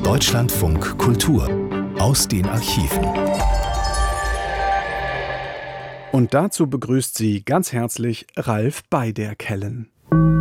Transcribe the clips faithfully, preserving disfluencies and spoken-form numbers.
Deutschlandfunk Kultur aus den Archiven. Und dazu begrüßt sie ganz herzlich Ralf Beiderkellen.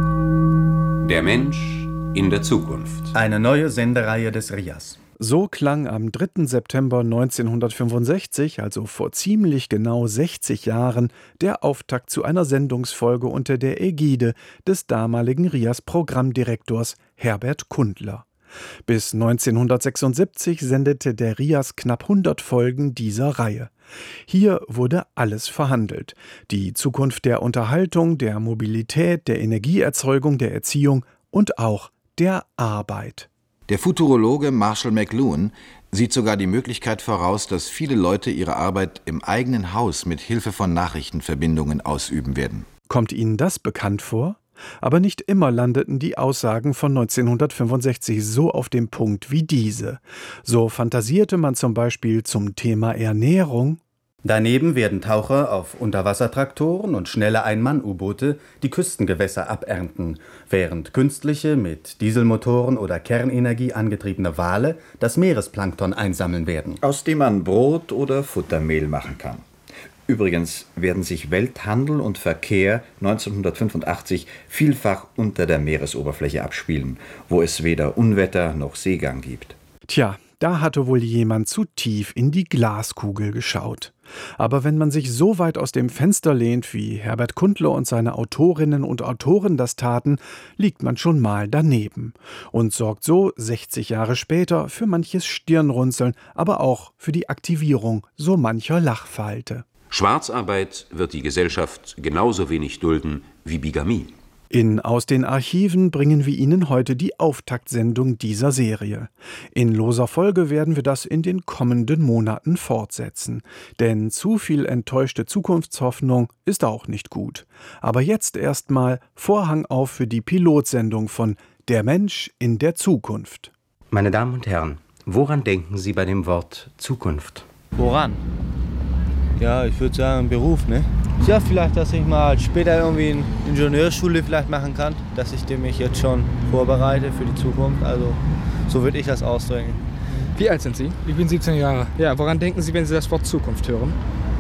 Der Mensch in der Zukunft. Eine neue Sendereihe des R I A S. So klang am dritten September neunzehnhundertfünfundsechzig, also vor ziemlich genau sechzig Jahren, der Auftakt zu einer Sendungsfolge unter der Ägide des damaligen R I A S-Programmdirektors Herbert Kundler. Bis neunzehnhundertsechsundsiebzig sendete der R I A S knapp hundert Folgen dieser Reihe. Hier wurde alles verhandelt. Die Zukunft der Unterhaltung, der Mobilität, der Energieerzeugung, der Erziehung und auch der Arbeit. Der Futurologe Marshall McLuhan sieht sogar die Möglichkeit voraus, dass viele Leute ihre Arbeit im eigenen Haus mit Hilfe von Nachrichtenverbindungen ausüben werden. Kommt Ihnen das bekannt vor? Aber nicht immer landeten die Aussagen von neunzehnhundertfünfundsechzig so auf dem Punkt wie diese. So fantasierte man zum Beispiel zum Thema Ernährung. Daneben werden Taucher auf Unterwassertraktoren und schnelle Ein-Mann-U-Boote die Küstengewässer abernten, während künstliche, mit Dieselmotoren oder Kernenergie angetriebene Wale das Meeresplankton einsammeln werden. Aus dem man Brot oder Futtermehl machen kann. Übrigens werden sich Welthandel und Verkehr neunzehnhundertfünfundachtzig vielfach unter der Meeresoberfläche abspielen, wo es weder Unwetter noch Seegang gibt. Tja, da hatte wohl jemand zu tief in die Glaskugel geschaut. Aber wenn man sich so weit aus dem Fenster lehnt, wie Herbert Kundler und seine Autorinnen und Autoren das taten, liegt man schon mal daneben und sorgt so sechzig Jahre später für manches Stirnrunzeln, aber auch für die Aktivierung so mancher Lachfalte. Schwarzarbeit wird die Gesellschaft genauso wenig dulden wie Bigamie. In Aus den Archiven bringen wir Ihnen heute die Auftaktsendung dieser Serie. In loser Folge werden wir das in den kommenden Monaten fortsetzen. Denn zu viel enttäuschte Zukunftshoffnung ist auch nicht gut. Aber jetzt erstmal Vorhang auf für die Pilotsendung von Der Mensch in der Zukunft. Meine Damen und Herren, woran denken Sie bei dem Wort Zukunft? Woran? Ja, ich würde sagen Beruf, ne? Ja, vielleicht, dass ich mal später irgendwie eine Ingenieurschule vielleicht machen kann, dass ich mich jetzt schon vorbereite für die Zukunft. Also so würde ich das ausdrücken. Wie alt sind Sie? Ich bin siebzehn Jahre. Ja, woran denken Sie, wenn Sie das Wort Zukunft hören?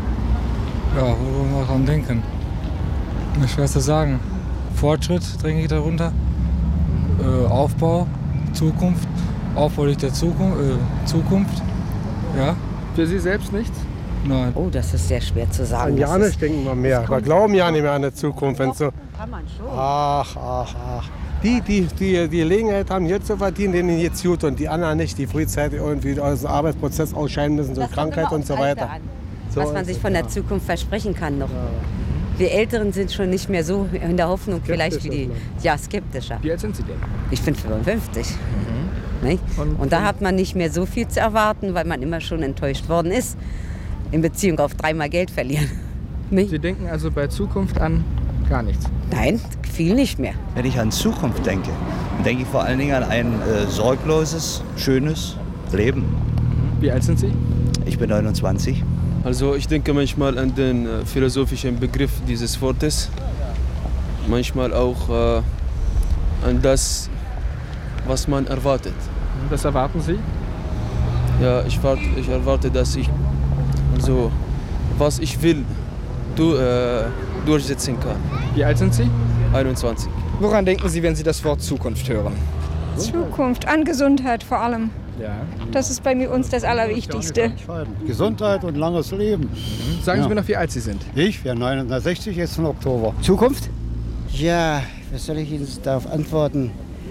Ja, woran denken? Ich weiß das sagen. Fortschritt denke ich darunter. Äh, Aufbau, Zukunft. Aufbau der Zukunft, äh, Zukunft. Ja. Für Sie selbst nicht? Nein. Oh, das ist sehr schwer zu sagen. An ja nicht denken wir mehr. Wir glauben ja nicht mehr an die Zukunft. Wenn so kann man schon. Ach, ach, ach. Die, die, die die Gelegenheit haben, hier zu verdienen, denen jetzt gut und die anderen nicht, die frühzeitig irgendwie aus dem Arbeitsprozess ausscheiden müssen, so Krankheit und so weiter. So was man sich von der Zukunft versprechen kann noch. Ja. Wir Älteren sind schon nicht mehr so in der Hoffnung, vielleicht wie die, ja, skeptischer. Wie alt sind Sie denn? Ich bin fünfundfünfzig. Mhm. Nicht? Und, und da hat man nicht mehr so viel zu erwarten, weil man immer schon enttäuscht worden ist. In Beziehung auf dreimal Geld verlieren. Nicht? Sie denken also bei Zukunft an gar nichts? Nein, viel nicht mehr. Wenn ich an Zukunft denke, dann denke ich vor allen Dingen an ein äh, sorgloses, schönes Leben. Wie alt sind Sie? Ich bin neunundzwanzig. Also ich denke manchmal an den äh, philosophischen Begriff dieses Wortes. Manchmal auch äh, an das, was man erwartet. Was erwarten Sie? Ja, ich, wart, ich erwarte, dass ich also, was ich will, du, äh, durchsetzen kann. Wie alt sind Sie? einundzwanzig. Woran denken Sie, wenn Sie das Wort Zukunft hören? Zukunft, an Gesundheit vor allem. Ja. Das ist bei mir uns das Allerwichtigste. Gesundheit und langes Leben. Mhm. Sagen Sie ja. mir noch, wie alt Sie sind. Ich werde neunundsechzig, jetzt im Oktober. Zukunft? Ja, was soll ich Ihnen darauf antworten?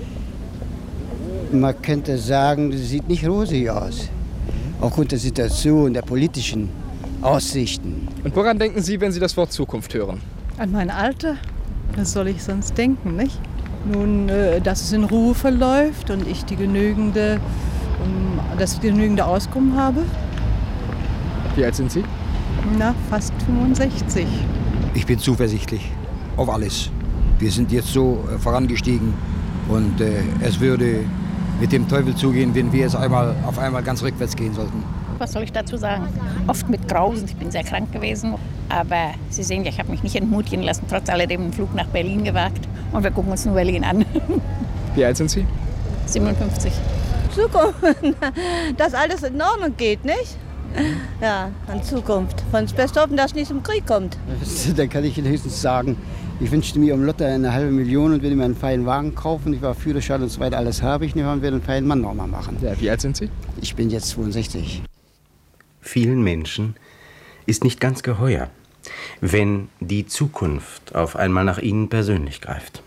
Man könnte sagen, das sieht nicht rosig aus. Aufgrund der Situation, der politischen Aussichten. Und woran denken Sie, wenn Sie das Wort Zukunft hören? An mein Alter? Was soll ich sonst denken, nicht? Nun, äh, dass es in Ruhe verläuft und ich die genügende, um, das genügende Auskommen habe. Wie alt sind Sie? Na, fast fünfundsechzig. Ich bin zuversichtlich auf alles. Wir sind jetzt so äh, vorangestiegen und äh, es würde mit dem Teufel zugehen, wenn wir jetzt einmal auf einmal ganz rückwärts gehen sollten. Was soll ich dazu sagen? Oft mit Grausen, ich bin sehr krank gewesen. Aber Sie sehen ja, ich habe mich nicht entmutigen lassen, trotz alledem einen Flug nach Berlin gewagt. Und wir gucken uns nur Berlin an. Wie alt sind Sie? siebenundfünfzig. Zukunft, dass alles in Ordnung geht, nicht? Ja, an Zukunft. Von uns best hoffen, dass es nicht zum Krieg kommt. Da kann ich Ihnen höchstens sagen, ich wünschte mir um Lotto eine halbe Million und würde mir einen feinen Wagen kaufen. Ich war Führerschein und so weiter, alles habe ich nicht und werde einen feinen Mann nochmal machen. Ja, wie alt sind Sie? Ich bin jetzt zweiundsechzig. Vielen Menschen ist nicht ganz geheuer, wenn die Zukunft auf einmal nach ihnen persönlich greift.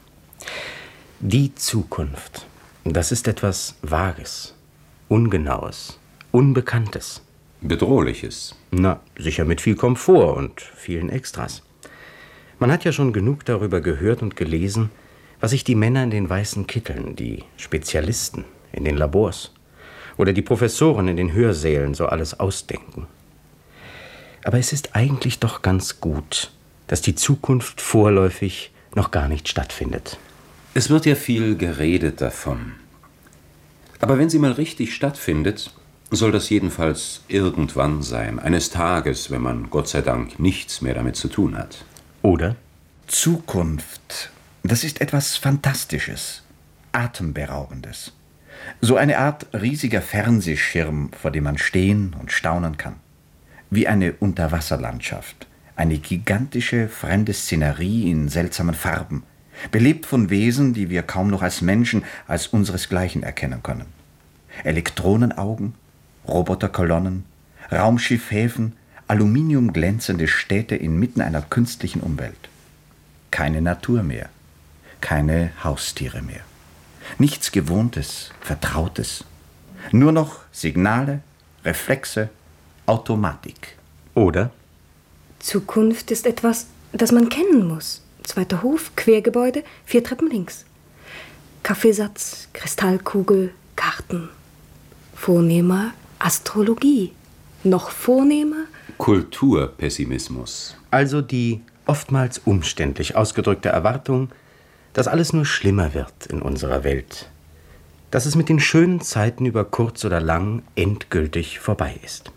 Die Zukunft, das ist etwas Vages, Ungenaues, Unbekanntes. Bedrohliches. Na, sicher mit viel Komfort und vielen Extras. Man hat ja schon genug darüber gehört und gelesen, was sich die Männer in den weißen Kitteln, die Spezialisten in den Labors oder die Professoren in den Hörsälen so alles ausdenken. Aber es ist eigentlich doch ganz gut, dass die Zukunft vorläufig noch gar nicht stattfindet. Es wird ja viel geredet davon. Aber wenn sie mal richtig stattfindet, soll das jedenfalls irgendwann sein. Eines Tages, wenn man Gott sei Dank nichts mehr damit zu tun hat. Oder? Zukunft, das ist etwas Fantastisches, Atemberaubendes. So eine Art riesiger Fernsehschirm, vor dem man stehen und staunen kann. Wie eine Unterwasserlandschaft, eine gigantische fremde Szenerie in seltsamen Farben, belebt von Wesen, die wir kaum noch als Menschen, als unseresgleichen erkennen können. Elektronenaugen, Roboterkolonnen, Raumschiffhäfen, aluminiumglänzende Städte inmitten einer künstlichen Umwelt. Keine Natur mehr, keine Haustiere mehr. Nichts Gewohntes, Vertrautes. Nur noch Signale, Reflexe, Automatik. Oder? Zukunft ist etwas, das man kennen muss. Zweiter Hof, Quergebäude, vier Treppen links. Kaffeesatz, Kristallkugel, Karten. Vornehmer Astrologie. Noch vornehmer Kulturpessimismus. Also die oftmals umständlich ausgedrückte Erwartung, dass alles nur schlimmer wird in unserer Welt. Dass es mit den schönen Zeiten über kurz oder lang endgültig vorbei ist.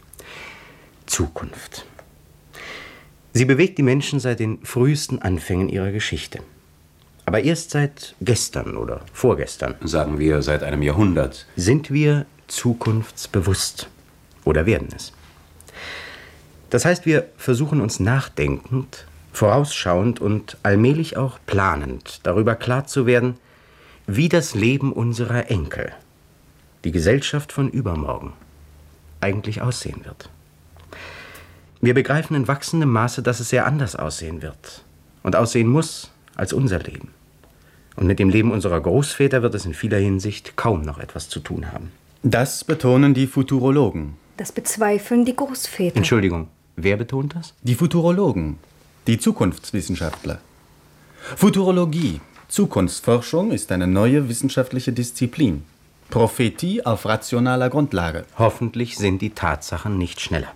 Zukunft. Sie bewegt die Menschen seit den frühesten Anfängen ihrer Geschichte. Aber erst seit gestern oder vorgestern, sagen wir seit einem Jahrhundert, sind wir zukunftsbewusst oder werden es. Das heißt, wir versuchen uns nachdenkend, vorausschauend und allmählich auch planend darüber klar zu werden, wie das Leben unserer Enkel, die Gesellschaft von übermorgen, eigentlich aussehen wird. Wir begreifen in wachsendem Maße, dass es sehr anders aussehen wird und aussehen muss als unser Leben. Und mit dem Leben unserer Großväter wird es in vieler Hinsicht kaum noch etwas zu tun haben. Das betonen die Futurologen. Das bezweifeln die Großväter. Entschuldigung, wer betont das? Die Futurologen, die Zukunftswissenschaftler. Futurologie, Zukunftsforschung, ist eine neue wissenschaftliche Disziplin. Prophetie auf rationaler Grundlage. Hoffentlich sind die Tatsachen nicht schneller.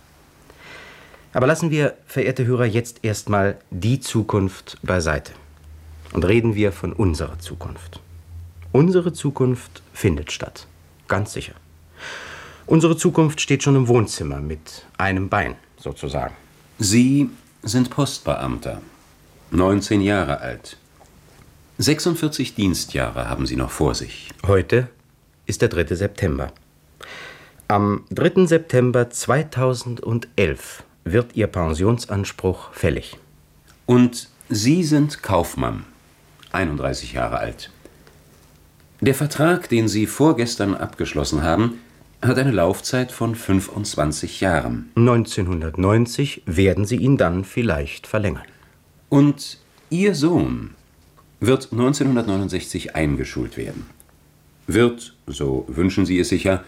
Aber lassen wir, verehrte Hörer, jetzt erstmal die Zukunft beiseite. Und reden wir von unserer Zukunft. Unsere Zukunft findet statt. Ganz sicher. Unsere Zukunft steht schon im Wohnzimmer mit einem Bein, sozusagen. Sie sind Postbeamter, neunzehn Jahre alt. sechsundvierzig Dienstjahre haben Sie noch vor sich. Heute ist der dritte September. Am dritten September zweitausendelf wird Ihr Pensionsanspruch fällig. Und Sie sind Kaufmann, einunddreißig Jahre alt. Der Vertrag, den Sie vorgestern abgeschlossen haben, hat eine Laufzeit von fünfundzwanzig Jahren. neunzehnhundertneunzig werden Sie ihn dann vielleicht verlängern. Und Ihr Sohn wird neunzehnhundertneunundsechzig eingeschult werden. Wird, so wünschen Sie es sicher,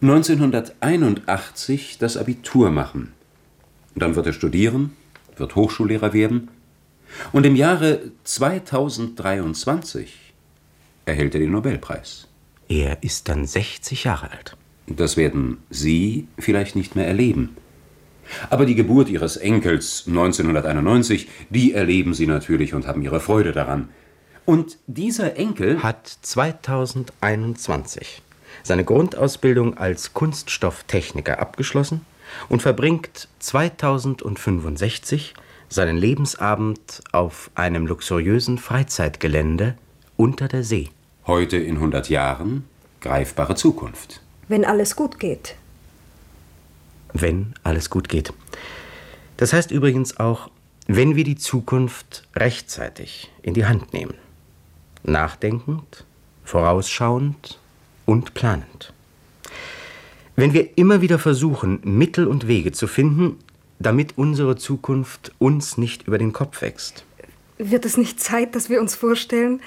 neunzehnhunderteinundachtzig das Abitur machen. Dann wird er studieren, wird Hochschullehrer werden. Und im Jahre zweitausenddreiundzwanzig erhält er den Nobelpreis. Er ist dann sechzig Jahre alt. Das werden Sie vielleicht nicht mehr erleben. Aber die Geburt Ihres Enkels neunzehnhunderteinundneunzig, die erleben Sie natürlich und haben Ihre Freude daran. Und dieser Enkel hat zweitausendeinundzwanzig seine Grundausbildung als Kunststofftechniker abgeschlossen und verbringt zweitausendfünfundsechzig seinen Lebensabend auf einem luxuriösen Freizeitgelände unter der See. Heute in hundert Jahren greifbare Zukunft. Wenn alles gut geht. Wenn alles gut geht. Das heißt übrigens auch, wenn wir die Zukunft rechtzeitig in die Hand nehmen. Nachdenkend, vorausschauend und planend. Wenn wir immer wieder versuchen, Mittel und Wege zu finden, damit unsere Zukunft uns nicht über den Kopf wächst. Wird es nicht Zeit, dass wir uns vorstellen?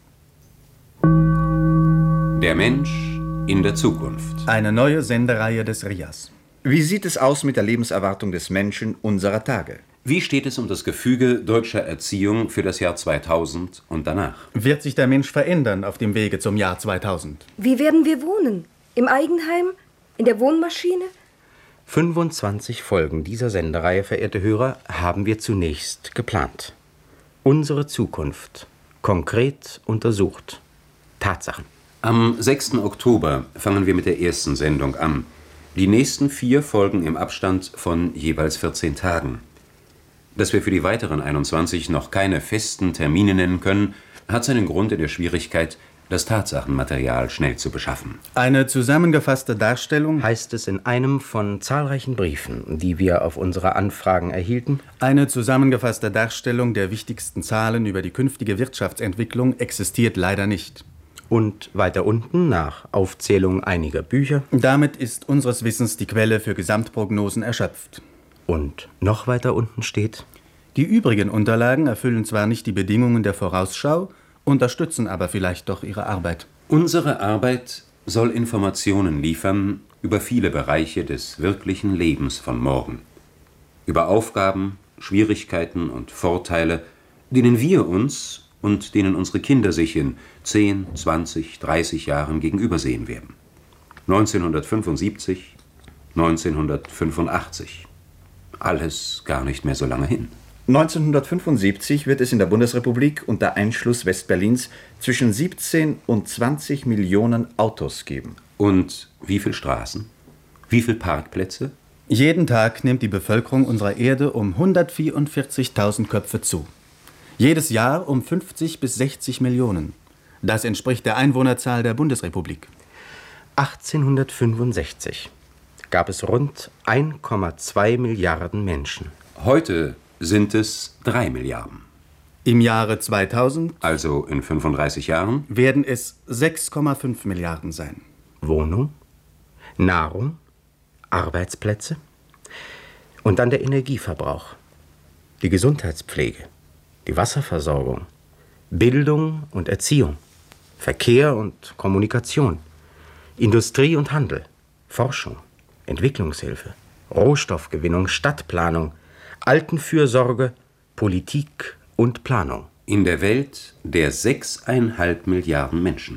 Der Mensch in der Zukunft. Eine neue Sendereihe des R I A S. Wie sieht es aus mit der Lebenserwartung des Menschen unserer Tage? Wie steht es um das Gefüge deutscher Erziehung für das Jahr zweitausend und danach? Wird sich der Mensch verändern auf dem Wege zum Jahr zweitausend? Wie werden wir wohnen? Im Eigenheim? In der Wohnmaschine? fünfundzwanzig Folgen dieser Sendereihe, verehrte Hörer, haben wir zunächst geplant. Unsere Zukunft konkret untersucht. Tatsachen. Am sechsten Oktober fangen wir mit der ersten Sendung an. Die nächsten vier folgen im Abstand von jeweils vierzehn Tagen. Dass wir für die weiteren einundzwanzig noch keine festen Termine nennen können, hat seinen Grund in der Schwierigkeit, das Tatsachenmaterial schnell zu beschaffen. Eine zusammengefasste Darstellung, heißt es in einem von zahlreichen Briefen, die wir auf unsere Anfragen erhielten. Eine zusammengefasste Darstellung der wichtigsten Zahlen über die künftige Wirtschaftsentwicklung existiert leider nicht. Und weiter unten, nach Aufzählung einiger Bücher. Damit ist unseres Wissens die Quelle für Gesamtprognosen erschöpft. Und noch weiter unten steht: Die übrigen Unterlagen erfüllen zwar nicht die Bedingungen der Vorausschau, unterstützen aber vielleicht doch ihre Arbeit. Unsere Arbeit soll Informationen liefern über viele Bereiche des wirklichen Lebens von morgen. Über Aufgaben, Schwierigkeiten und Vorteile, denen wir uns und denen unsere Kinder sich in zehn, zwanzig, dreißig Jahren gegenübersehen werden. neunzehnhundertfünfundsiebzig, neunzehnhundertfünfundachtzig. Alles gar nicht mehr so lange hin. neunzehnhundertfünfundsiebzig wird es in der Bundesrepublik unter Einschluss Westberlins zwischen siebzehn und zwanzig Millionen Autos geben. Und wie viele Straßen? Wie viele Parkplätze? Jeden Tag nimmt die Bevölkerung unserer Erde um hundertvierundvierzigtausend Köpfe zu. Jedes Jahr um fünfzig bis sechzig Millionen. Das entspricht der Einwohnerzahl der Bundesrepublik. achtzehnhundertfünfundsechzig gab es rund ein Komma zwei Milliarden Menschen. Heute sind es drei Milliarden. Im Jahre zweitausend, also in fünfunddreißig Jahren, werden es sechs Komma fünf Milliarden sein. Wohnung, Nahrung, Arbeitsplätze und dann der Energieverbrauch, die Gesundheitspflege, die Wasserversorgung, Bildung und Erziehung, Verkehr und Kommunikation, Industrie und Handel, Forschung, Entwicklungshilfe, Rohstoffgewinnung, Stadtplanung, Altenfürsorge, Politik und Planung. In der Welt der sechseinhalb Milliarden Menschen.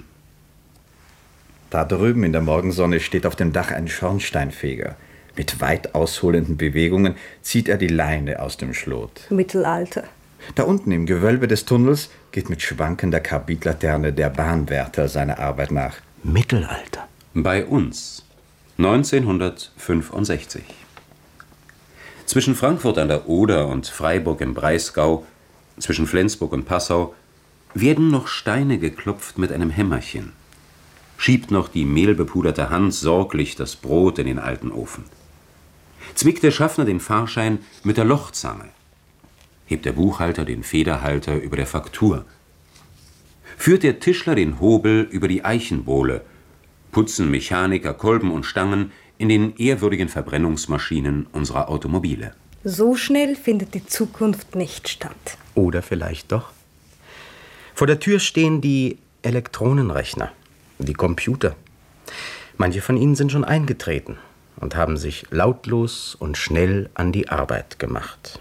Da drüben in der Morgensonne steht auf dem Dach ein Schornsteinfeger. Mit weit ausholenden Bewegungen zieht er die Leine aus dem Schlot. Mittelalter. Da unten im Gewölbe des Tunnels geht mit schwankender Karbidlaterne der Bahnwärter seiner Arbeit nach. Mittelalter. Bei uns neunzehnhundertfünfundsechzig. Zwischen Frankfurt an der Oder und Freiburg im Breisgau, zwischen Flensburg und Passau, werden noch Steine geklopft mit einem Hämmerchen. Schiebt noch die mehlbepuderte Hand sorglich das Brot in den alten Ofen. Zwickt der Schaffner den Fahrschein mit der Lochzange. Hebt der Buchhalter den Federhalter über der Faktur. Führt der Tischler den Hobel über die Eichenbohle. Putzen Mechaniker Kolben und Stangen in den ehrwürdigen Verbrennungsmaschinen unserer Automobile. So schnell findet die Zukunft nicht statt. Oder vielleicht doch. Vor der Tür stehen die Elektronenrechner, die Computer. Manche von ihnen sind schon eingetreten und haben sich lautlos und schnell an die Arbeit gemacht.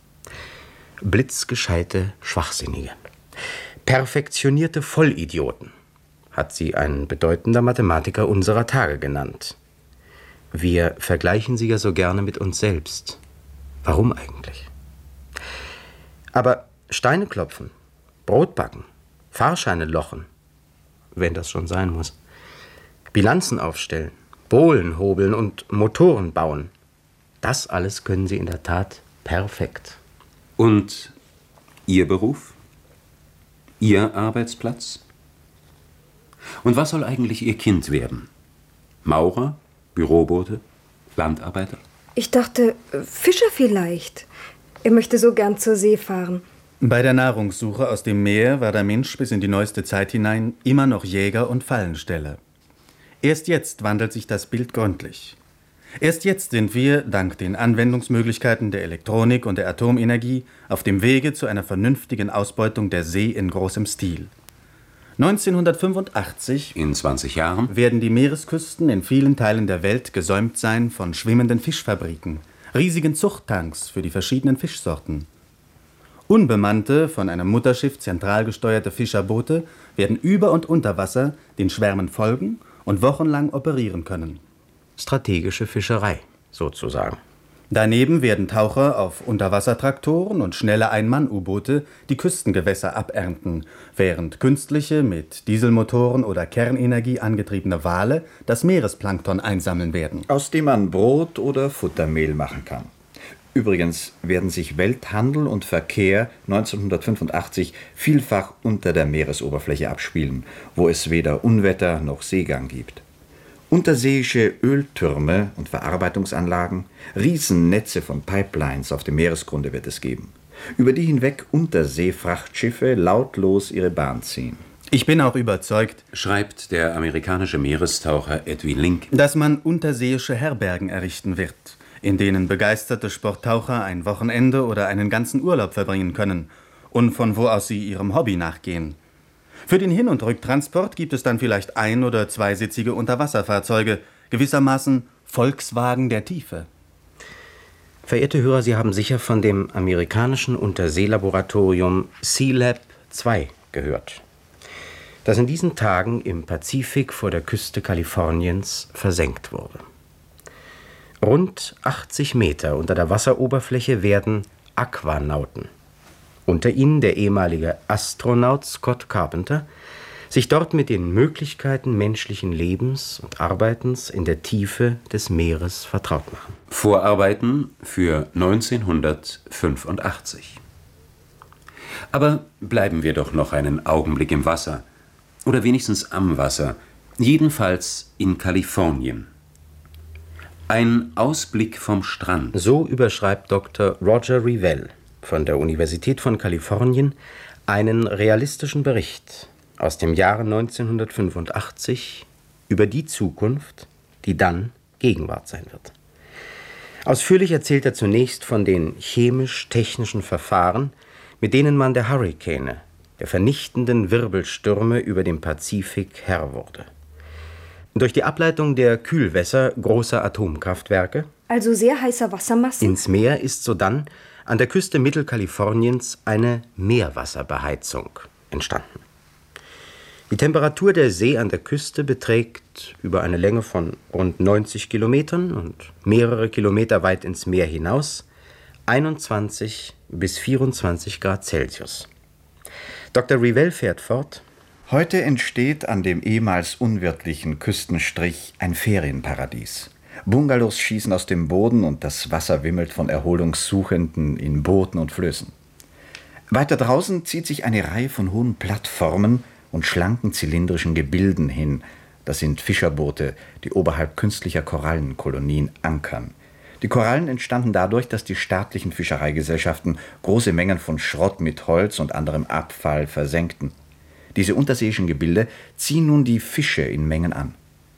Blitzgescheite Schwachsinnige, perfektionierte Vollidioten, hat sie ein bedeutender Mathematiker unserer Tage genannt. Wir vergleichen sie ja so gerne mit uns selbst. Warum eigentlich? Aber Steine klopfen, Brot backen, Fahrscheine lochen, wenn das schon sein muss, Bilanzen aufstellen, Bohlen hobeln und Motoren bauen, das alles können sie in der Tat perfekt. Und Ihr Beruf? Ihr Arbeitsplatz? Und was soll eigentlich ihr Kind werden? Maurer? Bürobote? Landarbeiter? Ich dachte, Fischer vielleicht. Er möchte so gern zur See fahren. Bei der Nahrungssuche aus dem Meer war der Mensch bis in die neueste Zeit hinein immer noch Jäger und Fallensteller. Erst jetzt wandelt sich das Bild gründlich. Erst jetzt sind wir, dank den Anwendungsmöglichkeiten der Elektronik und der Atomenergie, auf dem Wege zu einer vernünftigen Ausbeutung der See in großem Stil. neunzehnhundertfünfundachtzig, in zwanzig Jahren, werden die Meeresküsten in vielen Teilen der Welt gesäumt sein von schwimmenden Fischfabriken, riesigen Zuchttanks für die verschiedenen Fischsorten. Unbemannte, von einem Mutterschiff zentral gesteuerte Fischerboote werden über und unter Wasser den Schwärmen folgen und wochenlang operieren können. Strategische Fischerei, sozusagen. Daneben werden Taucher auf Unterwassertraktoren und schnelle Ein-Mann-U-Boote die Küstengewässer abernten, während künstliche, mit Dieselmotoren oder Kernenergie angetriebene Wale das Meeresplankton einsammeln werden. Aus dem man Brot oder Futtermehl machen kann. Übrigens werden sich Welthandel und Verkehr neunzehnhundertfünfundachtzig vielfach unter der Meeresoberfläche abspielen, wo es weder Unwetter noch Seegang gibt. Unterseeische Öltürme und Verarbeitungsanlagen, Riesennetze von Pipelines auf dem Meeresgrunde wird es geben, über die hinweg Unterseefrachtschiffe lautlos ihre Bahn ziehen. Ich bin auch überzeugt, schreibt der amerikanische Meerestaucher Edwin Link, dass man unterseeische Herbergen errichten wird, in denen begeisterte Sporttaucher ein Wochenende oder einen ganzen Urlaub verbringen können und von wo aus sie ihrem Hobby nachgehen. Für den Hin- und Rücktransport gibt es dann vielleicht ein- oder zweisitzige Unterwasserfahrzeuge, gewissermaßen Volkswagen der Tiefe. Verehrte Hörer, Sie haben sicher von dem amerikanischen Unterseelaboratorium Sealab zwei gehört, das in diesen Tagen im Pazifik vor der Küste Kaliforniens versenkt wurde. Rund achtzig Meter unter der Wasseroberfläche werden Aquanauten, unter ihnen der ehemalige Astronaut Scott Carpenter, sich dort mit den Möglichkeiten menschlichen Lebens und Arbeitens in der Tiefe des Meeres vertraut machen. Vorarbeiten für neunzehnhundertfünfundachtzig. Aber bleiben wir doch noch einen Augenblick im Wasser. Oder wenigstens am Wasser. Jedenfalls in Kalifornien. Ein Ausblick vom Strand. So überschreibt Doktor Roger Revelle von der Universität von Kalifornien einen realistischen Bericht aus dem Jahre neunzehnhundertfünfundachtzig über die Zukunft, die dann Gegenwart sein wird. Ausführlich erzählt er zunächst von den chemisch-technischen Verfahren, mit denen man der Hurrikane, der vernichtenden Wirbelstürme über dem Pazifik Herr wurde. Durch die Ableitung der Kühlwässer großer Atomkraftwerke, also sehr heißer Wassermassen, ins Meer ist sodann an der Küste Mittelkaliforniens eine Meerwasserbeheizung entstanden. Die Temperatur der See an der Küste beträgt über eine Länge von rund neunzig Kilometern und mehrere Kilometer weit ins Meer hinaus einundzwanzig bis vierundzwanzig Grad Celsius. Doktor Revelle fährt fort: Heute entsteht an dem ehemals unwirtlichen Küstenstrich ein Ferienparadies. Bungalows schießen aus dem Boden und das Wasser wimmelt von Erholungssuchenden in Booten und Flößen. Weiter draußen zieht sich eine Reihe von hohen Plattformen und schlanken zylindrischen Gebilden hin. Das sind Fischerboote, die oberhalb künstlicher Korallenkolonien ankern. Die Korallen entstanden dadurch, dass die staatlichen Fischereigesellschaften große Mengen von Schrott mit Holz und anderem Abfall versenkten. Diese unterseeischen Gebilde ziehen nun die Fische in Mengen an.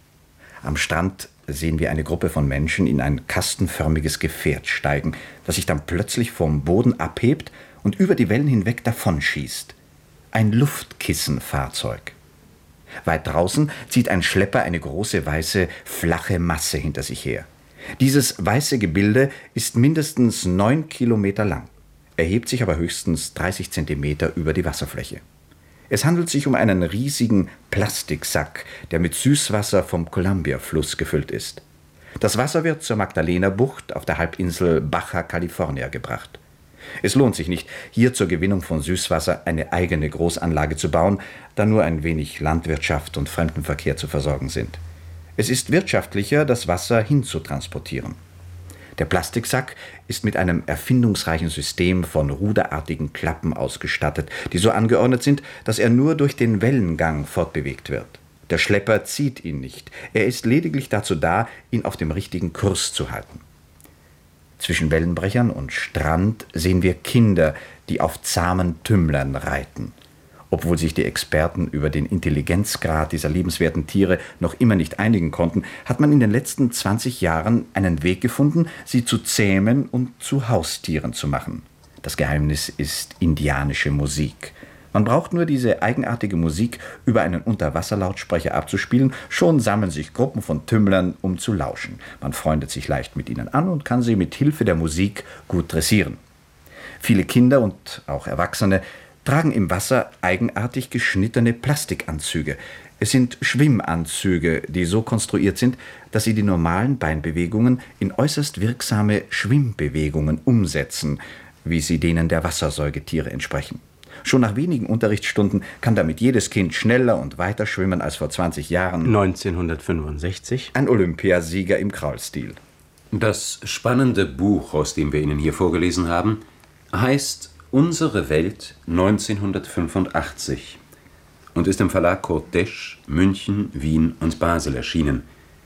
Am Strand sehen wir eine Gruppe von Menschen in ein kastenförmiges Gefährt steigen, das sich dann plötzlich vom Boden abhebt und über die Wellen hinweg davonschießt. Ein Luftkissenfahrzeug. Weit draußen zieht ein Schlepper eine große, weiße, flache Masse hinter sich her. Dieses weiße Gebilde ist mindestens neun Kilometer lang, erhebt sich aber höchstens dreißig Zentimeter über die Wasserfläche. Es handelt sich um einen riesigen Plastiksack, der mit Süßwasser vom Columbia-Fluss gefüllt ist. Das Wasser wird zur Magdalena-Bucht auf der Halbinsel Baja California gebracht. Es lohnt sich nicht, hier zur Gewinnung von Süßwasser eine eigene Großanlage zu bauen, da nur ein wenig Landwirtschaft und Fremdenverkehr zu versorgen sind. Es ist wirtschaftlicher, das Wasser hinzutransportieren. Der Plastiksack ist mit einem erfindungsreichen System von ruderartigen Klappen ausgestattet, die so angeordnet sind, dass er nur durch den Wellengang fortbewegt wird. Der Schlepper zieht ihn nicht. Er ist lediglich dazu da, ihn auf dem richtigen Kurs zu halten. Zwischen Wellenbrechern und Strand sehen wir Kinder, die auf zahmen Tümmlern reiten. Obwohl sich die Experten über den Intelligenzgrad dieser liebenswerten Tiere noch immer nicht einigen konnten, hat man in den letzten zwanzig Jahren einen Weg gefunden, sie zu zähmen und zu Haustieren zu machen. Das Geheimnis ist indianische Musik. Man braucht nur diese eigenartige Musik über einen Unterwasserlautsprecher abzuspielen, schon sammeln sich Gruppen von Tümmlern, um zu lauschen. Man freundet sich leicht mit ihnen an und kann sie mit Hilfe der Musik gut dressieren. Viele Kinder und auch Erwachsene tragen im Wasser eigenartig geschnittene Plastikanzüge. Es sind Schwimmanzüge, die so konstruiert sind, dass sie die normalen Beinbewegungen in äußerst wirksame Schwimmbewegungen umsetzen, wie sie denen der Wassersäugetiere entsprechen. Schon nach wenigen Unterrichtsstunden kann damit jedes Kind schneller und weiter schwimmen als vor zwanzig Jahren. neunzehnhundertfünfundsechzig. Ein Olympiasieger im Kraulstil. Das spannende Buch, aus dem wir Ihnen hier vorgelesen haben, heißt Unsere Welt neunzehnhundertfünfundachtzig und ist im Verlag Kurt Desch, München, Wien und Basel erschienen.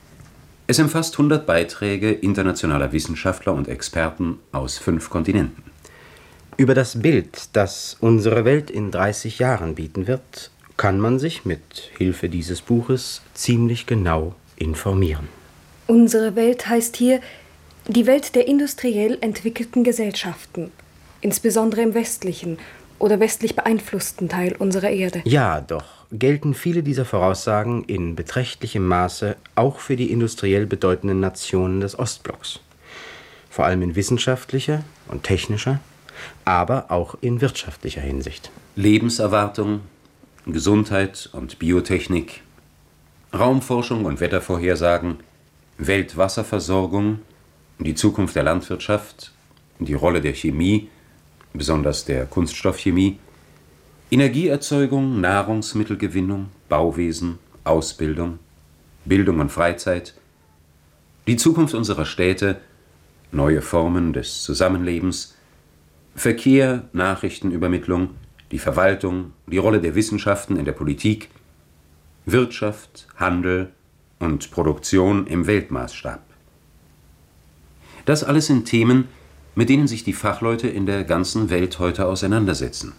Es umfasst hundert Beiträge internationaler Wissenschaftler und Experten aus fünf Kontinenten. Über das Bild, das unsere Welt in dreißig Jahren bieten wird, kann man sich mit Hilfe dieses Buches ziemlich genau informieren. Unsere Welt heißt hier die Welt der industriell entwickelten Gesellschaften, insbesondere im westlichen oder westlich beeinflussten Teil unserer Erde. Ja, doch gelten viele dieser Voraussagen in beträchtlichem Maße auch für die industriell bedeutenden Nationen des Ostblocks. Vor allem in wissenschaftlicher und technischer, aber auch in wirtschaftlicher Hinsicht. Lebenserwartung, Gesundheit und Biotechnik, Raumforschung und Wettervorhersagen, Weltwasserversorgung, die Zukunft der Landwirtschaft, die Rolle der Chemie, besonders der Kunststoffchemie, Energieerzeugung, Nahrungsmittelgewinnung, Bauwesen, Ausbildung, Bildung und Freizeit, die Zukunft unserer Städte, neue Formen des Zusammenlebens, Verkehr, Nachrichtenübermittlung, die Verwaltung, die Rolle der Wissenschaften in der Politik, Wirtschaft, Handel und Produktion im Weltmaßstab. Das alles sind Themen, mit denen sich die Fachleute in der ganzen Welt heute auseinandersetzen.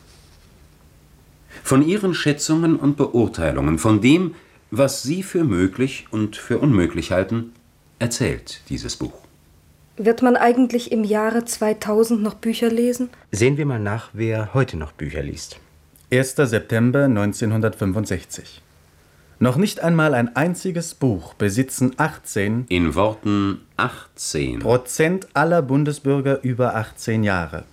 Von ihren Schätzungen und Beurteilungen, von dem, was sie für möglich und für unmöglich halten, erzählt dieses Buch. Wird man eigentlich im Jahre zweitausend noch Bücher lesen? Sehen wir mal nach, wer heute noch Bücher liest. erster September neunzehnhundertfünfundsechzig. Noch nicht einmal ein einziges Buch besitzen achtzehn In Worten achtzehn Prozent aller Bundesbürger über achtzehn Jahre.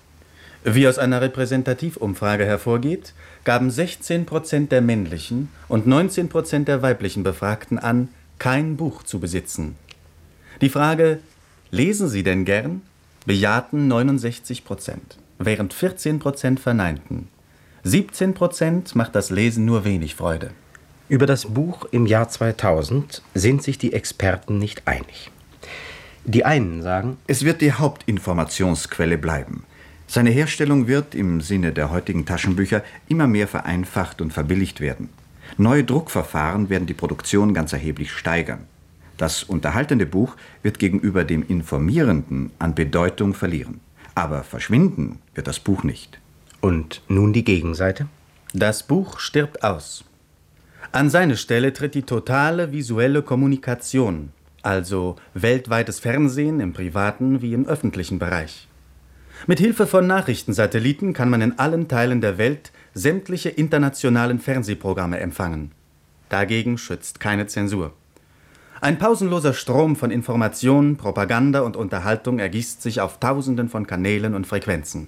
Wie aus einer Repräsentativumfrage hervorgeht, gaben sechzehn Prozent der männlichen und neunzehn Prozent der weiblichen Befragten an, kein Buch zu besitzen. Die Frage, lesen Sie denn gern, bejahten neunundsechzig Prozent, während vierzehn Prozent verneinten. siebzehn Prozent macht das Lesen nur wenig Freude. Über das Buch im Jahr zweitausend sind sich die Experten nicht einig. Die einen sagen, es wird die Hauptinformationsquelle bleiben. Seine Herstellung wird im Sinne der heutigen Taschenbücher immer mehr vereinfacht und verbilligt werden. Neue Druckverfahren werden die Produktion ganz erheblich steigern. Das unterhaltende Buch wird gegenüber dem Informierenden an Bedeutung verlieren. Aber verschwinden wird das Buch nicht. Und nun die Gegenseite? Das Buch stirbt aus. An seine Stelle tritt die totale visuelle Kommunikation, also weltweites Fernsehen im privaten wie im öffentlichen Bereich. Mit Hilfe von Nachrichtensatelliten kann man in allen Teilen der Welt sämtliche internationalen Fernsehprogramme empfangen. Dagegen schützt keine Zensur. Ein pausenloser Strom von Information, Propaganda und Unterhaltung ergießt sich auf Tausenden von Kanälen und Frequenzen.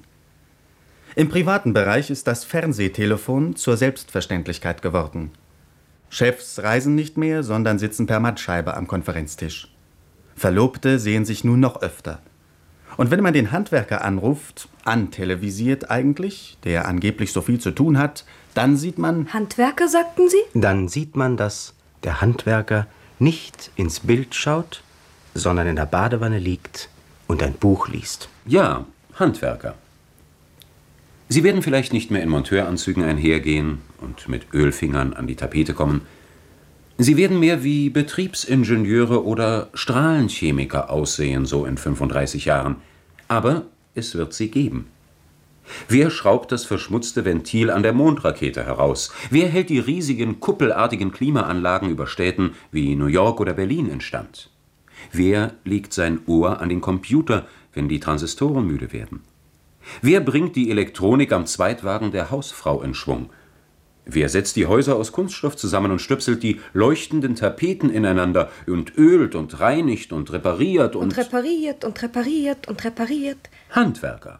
Im privaten Bereich ist das Fernsehtelefon zur Selbstverständlichkeit geworden. Chefs reisen nicht mehr, sondern sitzen per Mattscheibe am Konferenztisch. Verlobte sehen sich nun noch öfter. Und wenn man den Handwerker anruft, antelevisiert eigentlich, der angeblich so viel zu tun hat, dann sieht man... Handwerker, sagten Sie? Dann sieht man, dass der Handwerker nicht ins Bild schaut, sondern in der Badewanne liegt und ein Buch liest. Ja, Handwerker. Sie werden vielleicht nicht mehr in Monteuranzügen einhergehen und mit Ölfingern an die Tapete kommen, Sie werden mehr wie Betriebsingenieure oder Strahlenchemiker aussehen, so in fünfunddreißig Jahren. Aber es wird sie geben. Wer schraubt das verschmutzte Ventil an der Mondrakete heraus? Wer hält die riesigen kuppelartigen Klimaanlagen über Städten wie New York oder Berlin instand? Wer legt sein Ohr an den Computer, wenn die Transistoren müde werden? Wer bringt die Elektronik am Zweitwagen der Hausfrau in Schwung? Wer setzt die Häuser aus Kunststoff zusammen und stöpselt die leuchtenden Tapeten ineinander und ölt und reinigt und repariert und... Und repariert und repariert und repariert. Handwerker.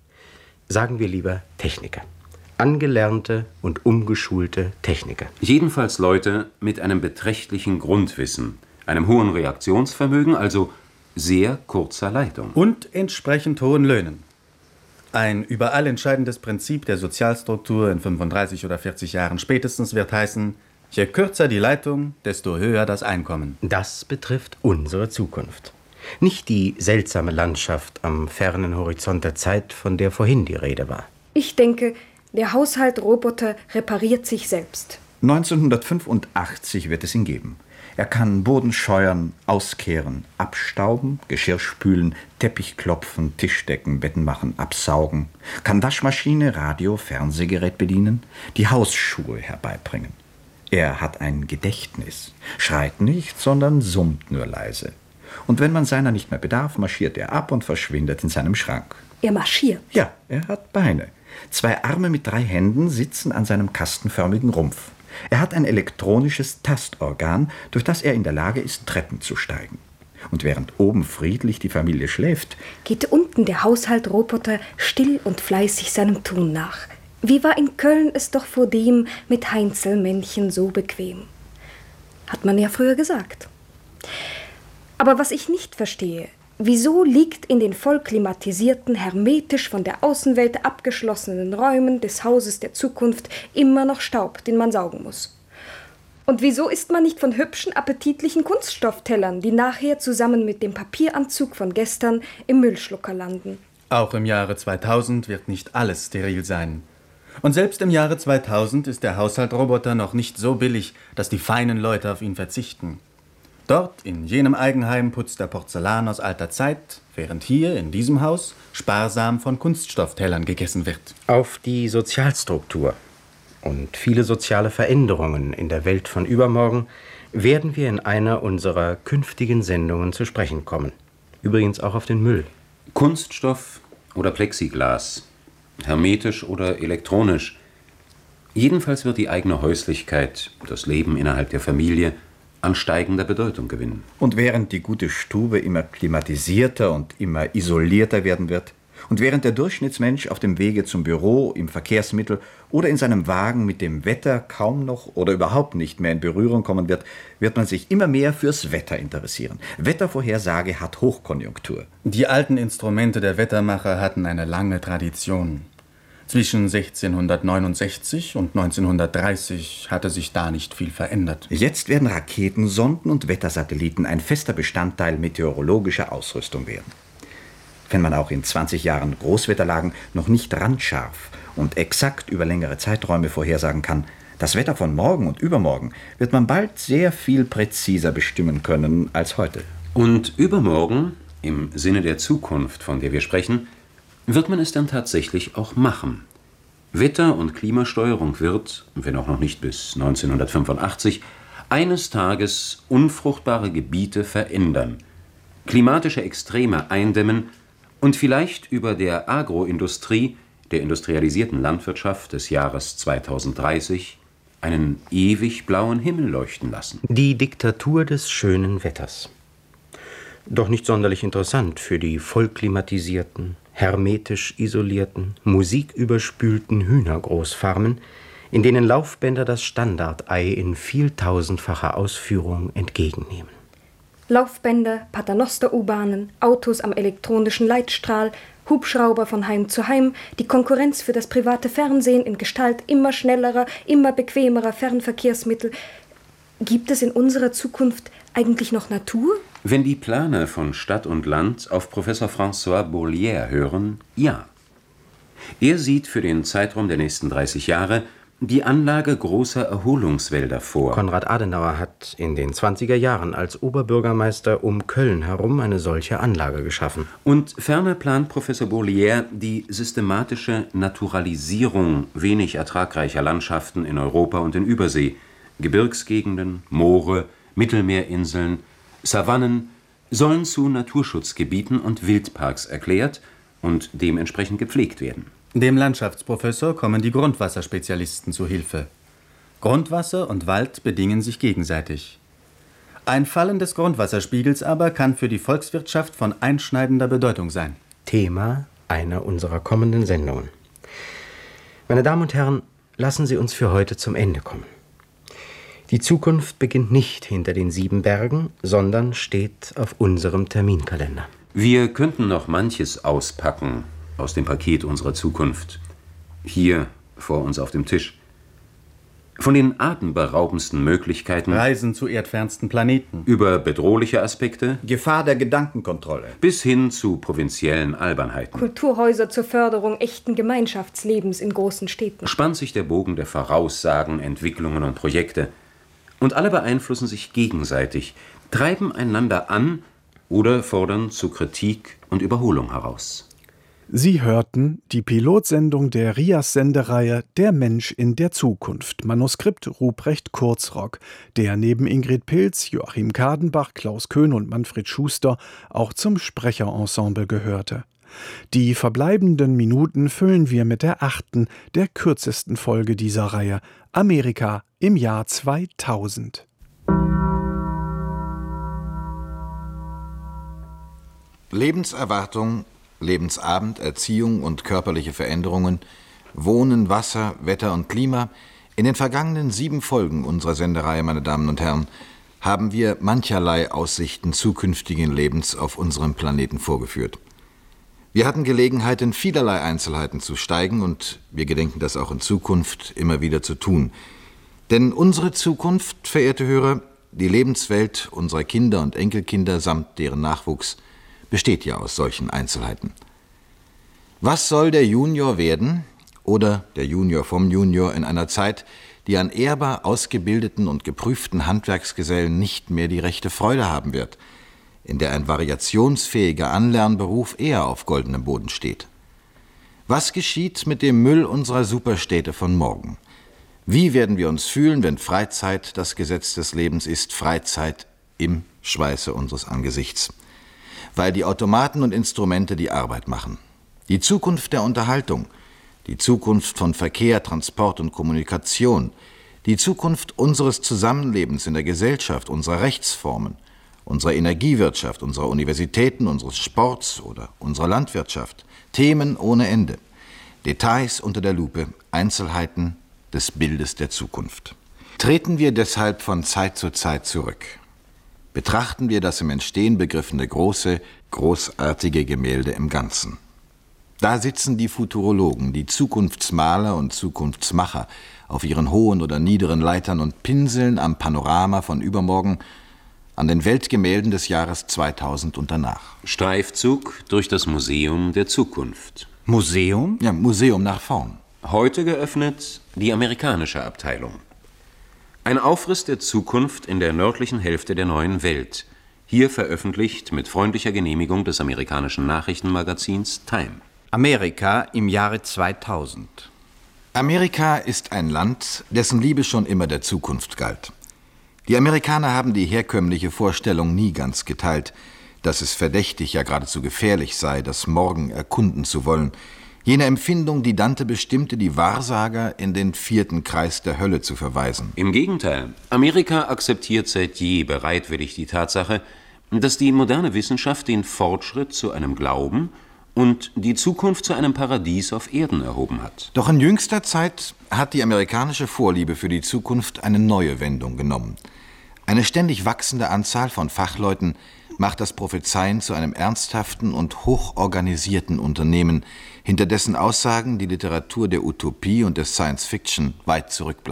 Sagen wir lieber Techniker. Angelernte und umgeschulte Techniker. Jedenfalls Leute mit einem beträchtlichen Grundwissen, einem hohen Reaktionsvermögen, also sehr kurzer Leitung. Und entsprechend hohen Löhnen. Ein überall entscheidendes Prinzip der Sozialstruktur in fünfunddreißig oder vierzig Jahren spätestens wird heißen, je kürzer die Leitung, desto höher das Einkommen. Das betrifft unsere Zukunft. Nicht die seltsame Landschaft am fernen Horizont der Zeit, von der vorhin die Rede war. Ich denke, der Haushaltroboter repariert sich selbst. neunzehnhundertfünfundachtzig wird es ihn geben. Er kann Boden scheuern, auskehren, abstauben, Geschirr spülen, Teppich klopfen, Tischdecken, Betten machen, absaugen, kann Waschmaschine, Radio, Fernsehgerät bedienen, die Hausschuhe herbeibringen. Er hat ein Gedächtnis, schreit nicht, sondern summt nur leise. Und wenn man seiner nicht mehr bedarf, marschiert er ab und verschwindet in seinem Schrank. Er marschiert? Ja, er hat Beine. Zwei Arme mit drei Händen sitzen an seinem kastenförmigen Rumpf. Er hat ein elektronisches Tastorgan, durch das er in der Lage ist, Treppen zu steigen. Und während oben friedlich die Familie schläft, geht unten der Haushaltroboter still und fleißig seinem Tun nach. Wie war in Köln es doch vordem mit Heinzelmännchen so bequem? Hat man ja früher gesagt. Aber was ich nicht verstehe, wieso liegt in den vollklimatisierten, hermetisch von der Außenwelt abgeschlossenen Räumen des Hauses der Zukunft immer noch Staub, den man saugen muss? Und wieso isst man nicht von hübschen, appetitlichen Kunststofftellern, die nachher zusammen mit dem Papieranzug von gestern im Müllschlucker landen? Auch im Jahre zweitausend wird nicht alles steril sein. Und selbst im Jahre zweitausend ist der Haushaltroboter noch nicht so billig, dass die feinen Leute auf ihn verzichten. Dort, in jenem Eigenheim, putzt der Porzellan aus alter Zeit, während hier, in diesem Haus, sparsam von Kunststofftellern gegessen wird. Auf die Sozialstruktur und viele soziale Veränderungen in der Welt von übermorgen werden wir in einer unserer künftigen Sendungen zu sprechen kommen. Übrigens auch auf den Müll. Kunststoff oder Plexiglas, hermetisch oder elektronisch. Jedenfalls wird die eigene Häuslichkeit, das Leben innerhalb der Familie, an steigender Bedeutung gewinnen. Und während die gute Stube immer klimatisierter und immer isolierter werden wird und während der Durchschnittsmensch auf dem Wege zum Büro, im Verkehrsmittel oder in seinem Wagen mit dem Wetter kaum noch oder überhaupt nicht mehr in Berührung kommen wird, wird man sich immer mehr fürs Wetter interessieren. Wettervorhersage hat Hochkonjunktur. Die alten Instrumente der Wettermacher hatten eine lange Tradition. Zwischen sechzehnhundertneunundsechzig und neunzehnhundertdreißig hatte sich da nicht viel verändert. Jetzt werden Raketensonden und Wettersatelliten ein fester Bestandteil meteorologischer Ausrüstung werden. Wenn man auch in zwanzig Jahren Großwetterlagen noch nicht randscharf und exakt über längere Zeiträume vorhersagen kann, das Wetter von morgen und übermorgen wird man bald sehr viel präziser bestimmen können als heute. Und übermorgen, im Sinne der Zukunft, von der wir sprechen, wird man es dann tatsächlich auch machen. Wetter- und Klimasteuerung wird, wenn auch noch nicht bis neunzehnhundertfünfundachtzig, eines Tages unfruchtbare Gebiete verändern, klimatische Extreme eindämmen und vielleicht über der Agroindustrie, der industrialisierten Landwirtschaft des Jahres zweitausenddreißig, einen ewig blauen Himmel leuchten lassen. Die Diktatur des schönen Wetters. Doch nicht sonderlich interessant für die vollklimatisierten, hermetisch isolierten, musiküberspülten Hühnergroßfarmen, in denen Laufbänder das Standardei in vieltausendfacher Ausführung entgegennehmen. Laufbänder, Paternoster-U-Bahnen, Autos am elektronischen Leitstrahl, Hubschrauber von Heim zu Heim, die Konkurrenz für das private Fernsehen in Gestalt immer schnellerer, immer bequemerer Fernverkehrsmittel. Gibt es in unserer Zukunft eigentlich noch Natur? Wenn die Planer von Stadt und Land auf Professor François Bourlier hören, ja. Er sieht für den Zeitraum der nächsten dreißig Jahre die Anlage großer Erholungswälder vor. Konrad Adenauer hat in den zwanziger Jahren als Oberbürgermeister um Köln herum eine solche Anlage geschaffen. Und ferner plant Professor Bourlier die systematische Naturalisierung wenig ertragreicher Landschaften in Europa und in Übersee. Gebirgsgegenden, Moore, Mittelmeerinseln, Savannen sollen zu Naturschutzgebieten und Wildparks erklärt und dementsprechend gepflegt werden. Dem Landschaftsprofessor kommen die Grundwasserspezialisten zu Hilfe. Grundwasser und Wald bedingen sich gegenseitig. Ein Fallen des Grundwasserspiegels aber kann für die Volkswirtschaft von einschneidender Bedeutung sein. Thema einer unserer kommenden Sendungen. Meine Damen und Herren, lassen Sie uns für heute zum Ende kommen. Die Zukunft beginnt nicht hinter den sieben Bergen, sondern steht auf unserem Terminkalender. Wir könnten noch manches auspacken aus dem Paket unserer Zukunft. Hier vor uns auf dem Tisch. Von den atemberaubendsten Möglichkeiten, Reisen zu erdfernsten Planeten, über bedrohliche Aspekte, Gefahr der Gedankenkontrolle, bis hin zu provinziellen Albernheiten. Kulturhäuser zur Förderung echten Gemeinschaftslebens in großen Städten. Spannt sich der Bogen der Voraussagen, Entwicklungen und Projekte. Und alle beeinflussen sich gegenseitig, treiben einander an oder fordern zu Kritik und Überholung heraus. Sie hörten die Pilotsendung der R I A S-Sendereihe Der Mensch in der Zukunft, Manuskript Ruprecht Kurzrock, der neben Ingrid Pilz, Joachim Kadenbach, Klaus Köhn und Manfred Schuster auch zum Sprecherensemble gehörte. Die verbleibenden Minuten füllen wir mit der achten, der kürzesten Folge dieser Reihe, Amerika im Jahr zweitausend. Lebenserwartung, Lebensabend, Erziehung und körperliche Veränderungen, Wohnen, Wasser, Wetter und Klima. In den vergangenen sieben Folgen unserer Sendereihe, meine Damen und Herren, haben wir mancherlei Aussichten zukünftigen Lebens auf unserem Planeten vorgeführt. Wir hatten Gelegenheit, in vielerlei Einzelheiten zu steigen und wir gedenken das auch in Zukunft immer wieder zu tun. Denn unsere Zukunft, verehrte Hörer, die Lebenswelt unserer Kinder und Enkelkinder samt deren Nachwuchs, besteht ja aus solchen Einzelheiten. Was soll der Junior werden oder der Junior vom Junior in einer Zeit, die an ehrbar ausgebildeten und geprüften Handwerksgesellen nicht mehr die rechte Freude haben wird, in der ein variationsfähiger Anlernberuf eher auf goldenem Boden steht? Was geschieht mit dem Müll unserer Superstädte von morgen? Wie werden wir uns fühlen, wenn Freizeit das Gesetz des Lebens ist, Freizeit im Schweiße unseres Angesichts? Weil die Automaten und Instrumente die Arbeit machen. Die Zukunft der Unterhaltung, die Zukunft von Verkehr, Transport und Kommunikation, die Zukunft unseres Zusammenlebens in der Gesellschaft, unserer Rechtsformen, unserer Energiewirtschaft, unserer Universitäten, unseres Sports oder unserer Landwirtschaft. Themen ohne Ende. Details unter der Lupe, Einzelheiten des Bildes der Zukunft. Treten wir deshalb von Zeit zu Zeit zurück. Betrachten wir das im Entstehen begriffene große, großartige Gemälde im Ganzen. Da sitzen die Futurologen, die Zukunftsmaler und Zukunftsmacher auf ihren hohen oder niederen Leitern und pinseln am Panorama von übermorgen an den Weltgemälden des Jahres zweitausend und danach. Streifzug durch das Museum der Zukunft. Museum? Ja, Museum nach vorn. Heute geöffnet die amerikanische Abteilung. Ein Aufriss der Zukunft in der nördlichen Hälfte der neuen Welt. Hier veröffentlicht mit freundlicher Genehmigung des amerikanischen Nachrichtenmagazins Time. Amerika im Jahre zweitausend. Amerika ist ein Land, dessen Liebe schon immer der Zukunft galt. Die Amerikaner haben die herkömmliche Vorstellung nie ganz geteilt, dass es verdächtig, ja geradezu gefährlich sei, das Morgen erkunden zu wollen. Jene Empfindung, die Dante bestimmte, die Wahrsager in den vierten Kreis der Hölle zu verweisen. Im Gegenteil, Amerika akzeptiert seit je bereitwillig die Tatsache, dass die moderne Wissenschaft den Fortschritt zu einem Glauben und die Zukunft zu einem Paradies auf Erden erhoben hat. Doch in jüngster Zeit hat die amerikanische Vorliebe für die Zukunft eine neue Wendung genommen. Eine ständig wachsende Anzahl von Fachleuten macht das Prophezeien zu einem ernsthaften und hochorganisierten Unternehmen, hinter dessen Aussagen die Literatur der Utopie und der Science Fiction weit zurückbleibt.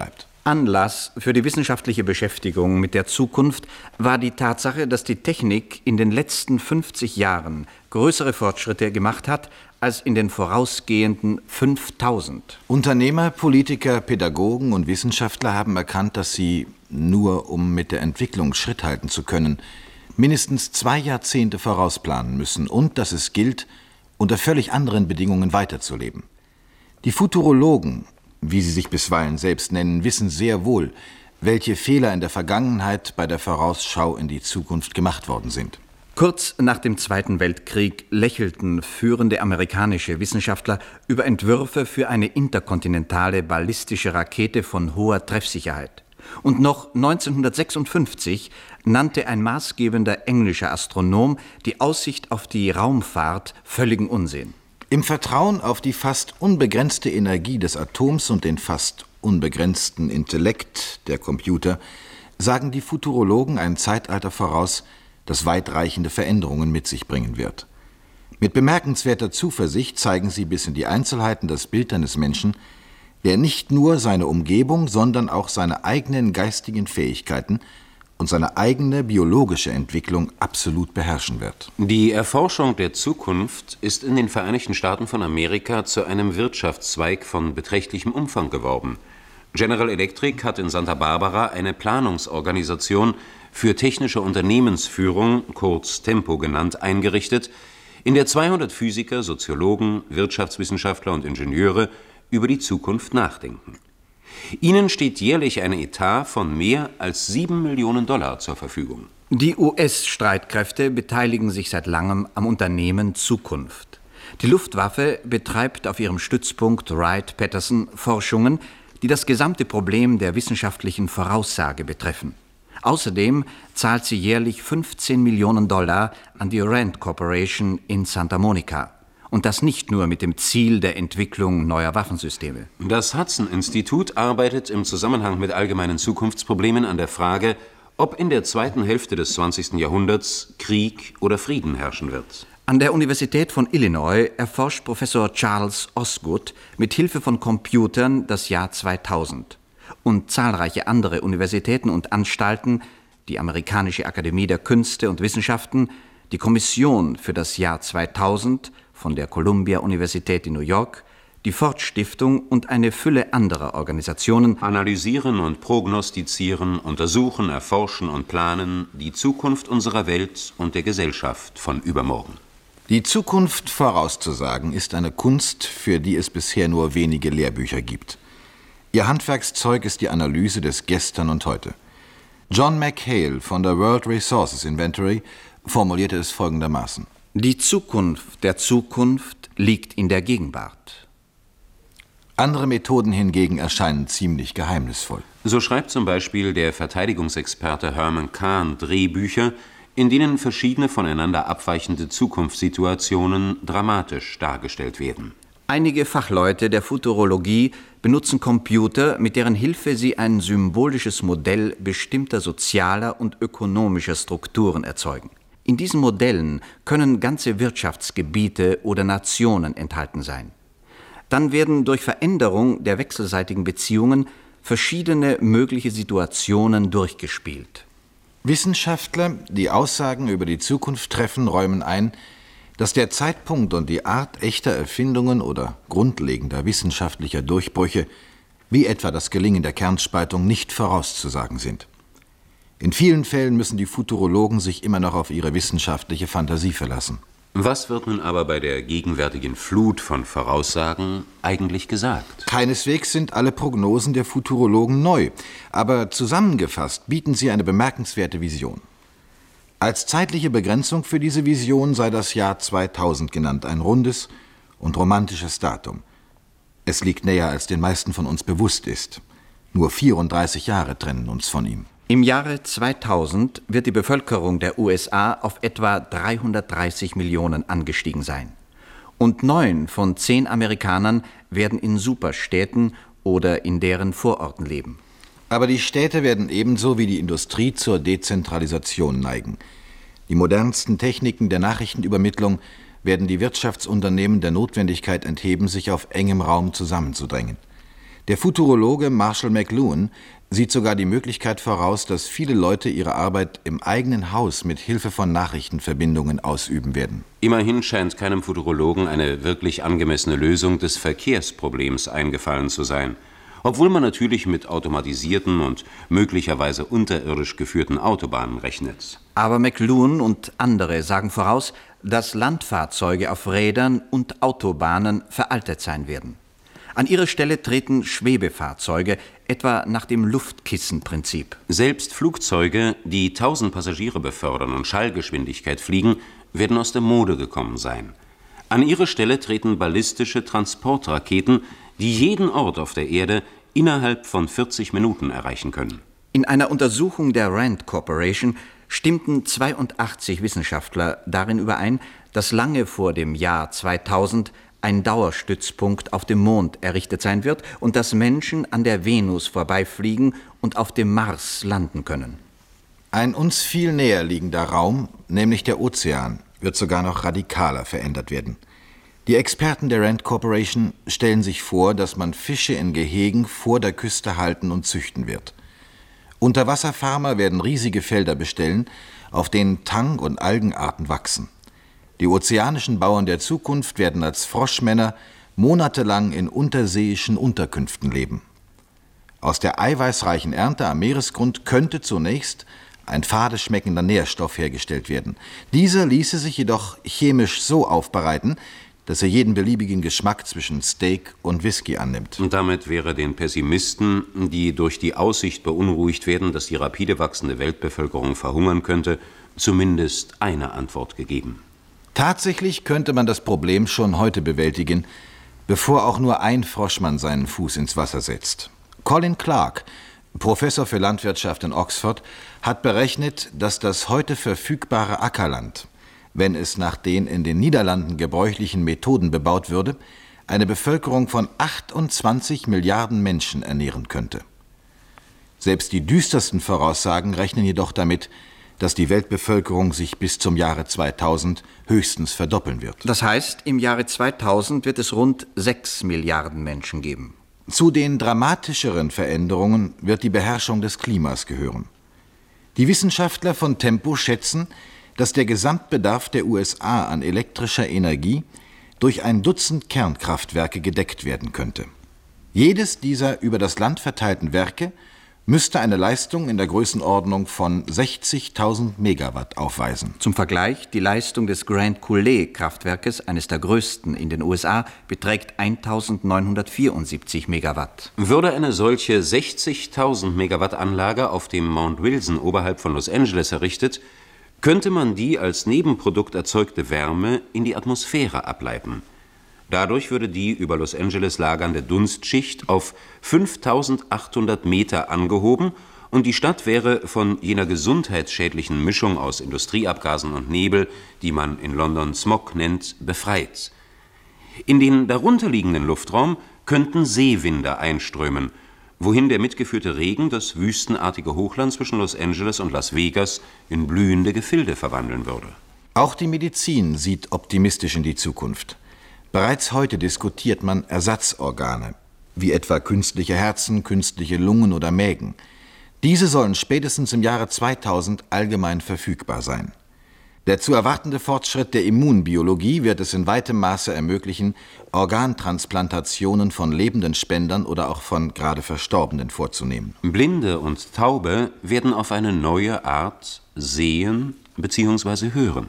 Anlass für die wissenschaftliche Beschäftigung mit der Zukunft war die Tatsache, dass die Technik in den letzten fünfzig Jahren größere Fortschritte gemacht hat als in den vorausgehenden fünftausend. Unternehmer, Politiker, Pädagogen und Wissenschaftler haben erkannt, dass sie, nur um mit der Entwicklung Schritt halten zu können, mindestens zwei Jahrzehnte vorausplanen müssen und dass es gilt, unter völlig anderen Bedingungen weiterzuleben. Die Futurologen, wie sie sich bisweilen selbst nennen, wissen sehr wohl, welche Fehler in der Vergangenheit bei der Vorausschau in die Zukunft gemacht worden sind. Kurz nach dem Zweiten Weltkrieg lächelten führende amerikanische Wissenschaftler über Entwürfe für eine interkontinentale ballistische Rakete von hoher Treffsicherheit. Und noch neunzehnhundertsechsundfünfzig nannte ein maßgebender englischer Astronom die Aussicht auf die Raumfahrt völligen Unsinn. Im Vertrauen auf die fast unbegrenzte Energie des Atoms und den fast unbegrenzten Intellekt der Computer sagen die Futurologen ein Zeitalter voraus, das weitreichende Veränderungen mit sich bringen wird. Mit bemerkenswerter Zuversicht zeigen sie bis in die Einzelheiten das Bild eines Menschen, der nicht nur seine Umgebung, sondern auch seine eigenen geistigen Fähigkeiten und seine eigene biologische Entwicklung absolut beherrschen wird. Die Erforschung der Zukunft ist in den Vereinigten Staaten von Amerika zu einem Wirtschaftszweig von beträchtlichem Umfang geworden. General Electric hat in Santa Barbara eine Planungsorganisation für technische Unternehmensführung, kurz Tempo genannt, eingerichtet, in der zweihundert Physiker, Soziologen, Wirtschaftswissenschaftler und Ingenieure über die Zukunft nachdenken. Ihnen steht jährlich ein Etat von mehr als sieben Millionen Dollar zur Verfügung. Die U S-Streitkräfte beteiligen sich seit langem am Unternehmen Zukunft. Die Luftwaffe betreibt auf ihrem Stützpunkt Wright-Patterson Forschungen, die das gesamte Problem der wissenschaftlichen Voraussage betreffen. Außerdem zahlt sie jährlich fünfzehn Millionen Dollar an die Rand Corporation in Santa Monica. Und das nicht nur mit dem Ziel der Entwicklung neuer Waffensysteme. Das Hudson-Institut arbeitet im Zusammenhang mit allgemeinen Zukunftsproblemen an der Frage, ob in der zweiten Hälfte des zwanzigsten Jahrhunderts Krieg oder Frieden herrschen wird. An der Universität von Illinois erforscht Professor Charles Osgood mit Hilfe von Computern das Jahr zweitausend. Und zahlreiche andere Universitäten und Anstalten, die Amerikanische Akademie der Künste und Wissenschaften, die Kommission für das Jahr zweitausend von der Columbia-Universität in New York, die Ford-Stiftung und eine Fülle anderer Organisationen analysieren und prognostizieren, untersuchen, erforschen und planen die Zukunft unserer Welt und der Gesellschaft von übermorgen. Die Zukunft vorauszusagen ist eine Kunst, für die es bisher nur wenige Lehrbücher gibt. Ihr Handwerkszeug ist die Analyse des Gestern und Heute. John McHale von der World Resources Inventory formulierte es folgendermaßen: Die Zukunft der Zukunft liegt in der Gegenwart. Andere Methoden hingegen erscheinen ziemlich geheimnisvoll. So schreibt zum Beispiel der Verteidigungsexperte Herman Kahn Drehbücher, in denen verschiedene voneinander abweichende Zukunftssituationen dramatisch dargestellt werden. Einige Fachleute der Futurologie benutzen Computer, mit deren Hilfe sie ein symbolisches Modell bestimmter sozialer und ökonomischer Strukturen erzeugen. In diesen Modellen können ganze Wirtschaftsgebiete oder Nationen enthalten sein. Dann werden durch Veränderung der wechselseitigen Beziehungen verschiedene mögliche Situationen durchgespielt. Wissenschaftler, die Aussagen über die Zukunft treffen, räumen ein, dass der Zeitpunkt und die Art echter Erfindungen oder grundlegender wissenschaftlicher Durchbrüche, wie etwa das Gelingen der Kernspaltung, nicht vorauszusagen sind. In vielen Fällen müssen die Futurologen sich immer noch auf ihre wissenschaftliche Fantasie verlassen. Was wird nun aber bei der gegenwärtigen Flut von Voraussagen eigentlich gesagt? Keineswegs sind alle Prognosen der Futurologen neu, aber zusammengefasst bieten sie eine bemerkenswerte Vision. Als zeitliche Begrenzung für diese Vision sei das Jahr zweitausend genannt, ein rundes und romantisches Datum. Es liegt näher, als den meisten von uns bewusst ist. Nur vierunddreißig Jahre trennen uns von ihm. Im Jahre zweitausend wird die Bevölkerung der U S A auf etwa dreihundertdreißig Millionen angestiegen sein. Und neun von zehn Amerikanern werden in Superstädten oder in deren Vororten leben. Aber die Städte werden ebenso wie die Industrie zur Dezentralisation neigen. Die modernsten Techniken der Nachrichtenübermittlung werden die Wirtschaftsunternehmen der Notwendigkeit entheben, sich auf engem Raum zusammenzudrängen. Der Futurologe Marshall McLuhan sieht sogar die Möglichkeit voraus, dass viele Leute ihre Arbeit im eigenen Haus mit Hilfe von Nachrichtenverbindungen ausüben werden. Immerhin scheint keinem Futurologen eine wirklich angemessene Lösung des Verkehrsproblems eingefallen zu sein. Obwohl man natürlich mit automatisierten und möglicherweise unterirdisch geführten Autobahnen rechnet. Aber McLuhan und andere sagen voraus, dass Landfahrzeuge auf Rädern und Autobahnen veraltet sein werden. An ihre Stelle treten Schwebefahrzeuge, etwa nach dem Luftkissenprinzip. Selbst Flugzeuge, die tausend Passagiere befördern und Schallgeschwindigkeit fliegen, werden aus der Mode gekommen sein. An ihre Stelle treten ballistische Transportraketen, die jeden Ort auf der Erde innerhalb von vierzig Minuten erreichen können. In einer Untersuchung der Rand Corporation stimmten zweiundachtzig Wissenschaftler darin überein, dass lange vor dem Jahr zweitausend ein Dauerstützpunkt auf dem Mond errichtet sein wird und dass Menschen an der Venus vorbeifliegen und auf dem Mars landen können. Ein uns viel näher liegender Raum, nämlich der Ozean, wird sogar noch radikaler verändert werden. Die Experten der Rand Corporation stellen sich vor, dass man Fische in Gehegen vor der Küste halten und züchten wird. Unterwasserfarmer werden riesige Felder bestellen, auf denen Tang- und Algenarten wachsen. Die ozeanischen Bauern der Zukunft werden als Froschmänner monatelang in unterseeischen Unterkünften leben. Aus der eiweißreichen Ernte am Meeresgrund könnte zunächst ein fade schmeckender Nährstoff hergestellt werden. Dieser ließe sich jedoch chemisch so aufbereiten, dass er jeden beliebigen Geschmack zwischen Steak und Whisky annimmt. Und damit wäre den Pessimisten, die durch die Aussicht beunruhigt werden, dass die rapide wachsende Weltbevölkerung verhungern könnte, zumindest eine Antwort gegeben. Tatsächlich könnte man das Problem schon heute bewältigen, bevor auch nur ein Froschmann seinen Fuß ins Wasser setzt. Colin Clark, Professor für Landwirtschaft in Oxford, hat berechnet, dass das heute verfügbare Ackerland, wenn es nach den in den Niederlanden gebräuchlichen Methoden bebaut würde, eine Bevölkerung von achtundzwanzig Milliarden Menschen ernähren könnte. Selbst die düstersten Voraussagen rechnen jedoch damit, dass die Weltbevölkerung sich bis zum Jahre zweitausend höchstens verdoppeln wird. Das heißt, im Jahre zweitausend wird es rund sechs Milliarden Menschen geben. Zu den dramatischeren Veränderungen wird die Beherrschung des Klimas gehören. Die Wissenschaftler von Tempo schätzen, dass der Gesamtbedarf der U S A an elektrischer Energie durch ein Dutzend Kernkraftwerke gedeckt werden könnte. Jedes dieser über das Land verteilten Werke müsste eine Leistung in der Größenordnung von sechzigtausend Megawatt aufweisen. Zum Vergleich, die Leistung des Grand Coulee-Kraftwerkes, eines der größten in den U S A, beträgt eintausendneunhundertvierundsiebzig Megawatt. Würde eine solche sechzigtausend Megawatt Anlage auf dem Mount Wilson oberhalb von Los Angeles errichtet, könnte man die als Nebenprodukt erzeugte Wärme in die Atmosphäre ableiten. Dadurch würde die über Los Angeles lagernde Dunstschicht auf fünftausendachthundert Meter angehoben und die Stadt wäre von jener gesundheitsschädlichen Mischung aus Industrieabgasen und Nebel, die man in London Smog nennt, befreit. In den darunterliegenden Luftraum könnten Seewinde einströmen, wohin der mitgeführte Regen das wüstenartige Hochland zwischen Los Angeles und Las Vegas in blühende Gefilde verwandeln würde. Auch die Medizin sieht optimistisch in die Zukunft. Bereits heute diskutiert man Ersatzorgane, wie etwa künstliche Herzen, künstliche Lungen oder Mägen. Diese sollen spätestens im Jahre zweitausend allgemein verfügbar sein. Der zu erwartende Fortschritt der Immunbiologie wird es in weitem Maße ermöglichen, Organtransplantationen von lebenden Spendern oder auch von gerade Verstorbenen vorzunehmen. Blinde und Taube werden auf eine neue Art sehen bzw. hören.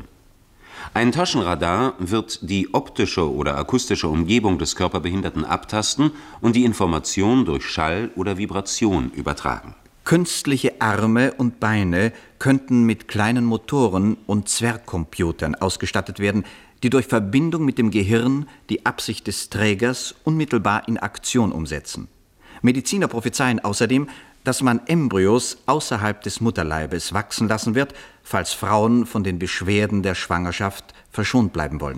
Ein Taschenradar wird die optische oder akustische Umgebung des Körperbehinderten abtasten und die Information durch Schall oder Vibration übertragen. Künstliche Arme und Beine könnten mit kleinen Motoren und Zwergcomputern ausgestattet werden, die durch Verbindung mit dem Gehirn die Absicht des Trägers unmittelbar in Aktion umsetzen. Mediziner prophezeien außerdem, dass man Embryos außerhalb des Mutterleibes wachsen lassen wird, falls Frauen von den Beschwerden der Schwangerschaft verschont bleiben wollen.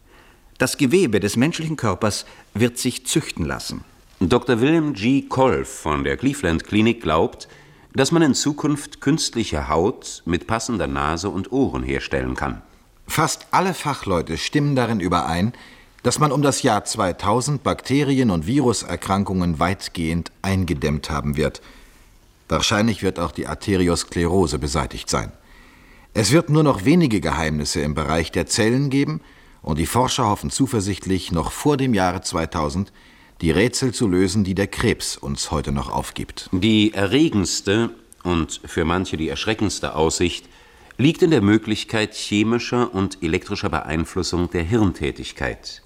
Das Gewebe des menschlichen Körpers wird sich züchten lassen. Doktor William G. Kolff von der Cleveland Klinik glaubt, dass man in Zukunft künstliche Haut mit passender Nase und Ohren herstellen kann. Fast alle Fachleute stimmen darin überein, dass man um das Jahr zweitausend Bakterien- und Viruserkrankungen weitgehend eingedämmt haben wird. Wahrscheinlich wird auch die Arteriosklerose beseitigt sein. Es wird nur noch wenige Geheimnisse im Bereich der Zellen geben und die Forscher hoffen zuversichtlich, noch vor dem Jahre zweitausend die Rätsel zu lösen, die der Krebs uns heute noch aufgibt. Die erregendste und für manche die erschreckendste Aussicht liegt in der Möglichkeit chemischer und elektrischer Beeinflussung der Hirntätigkeit.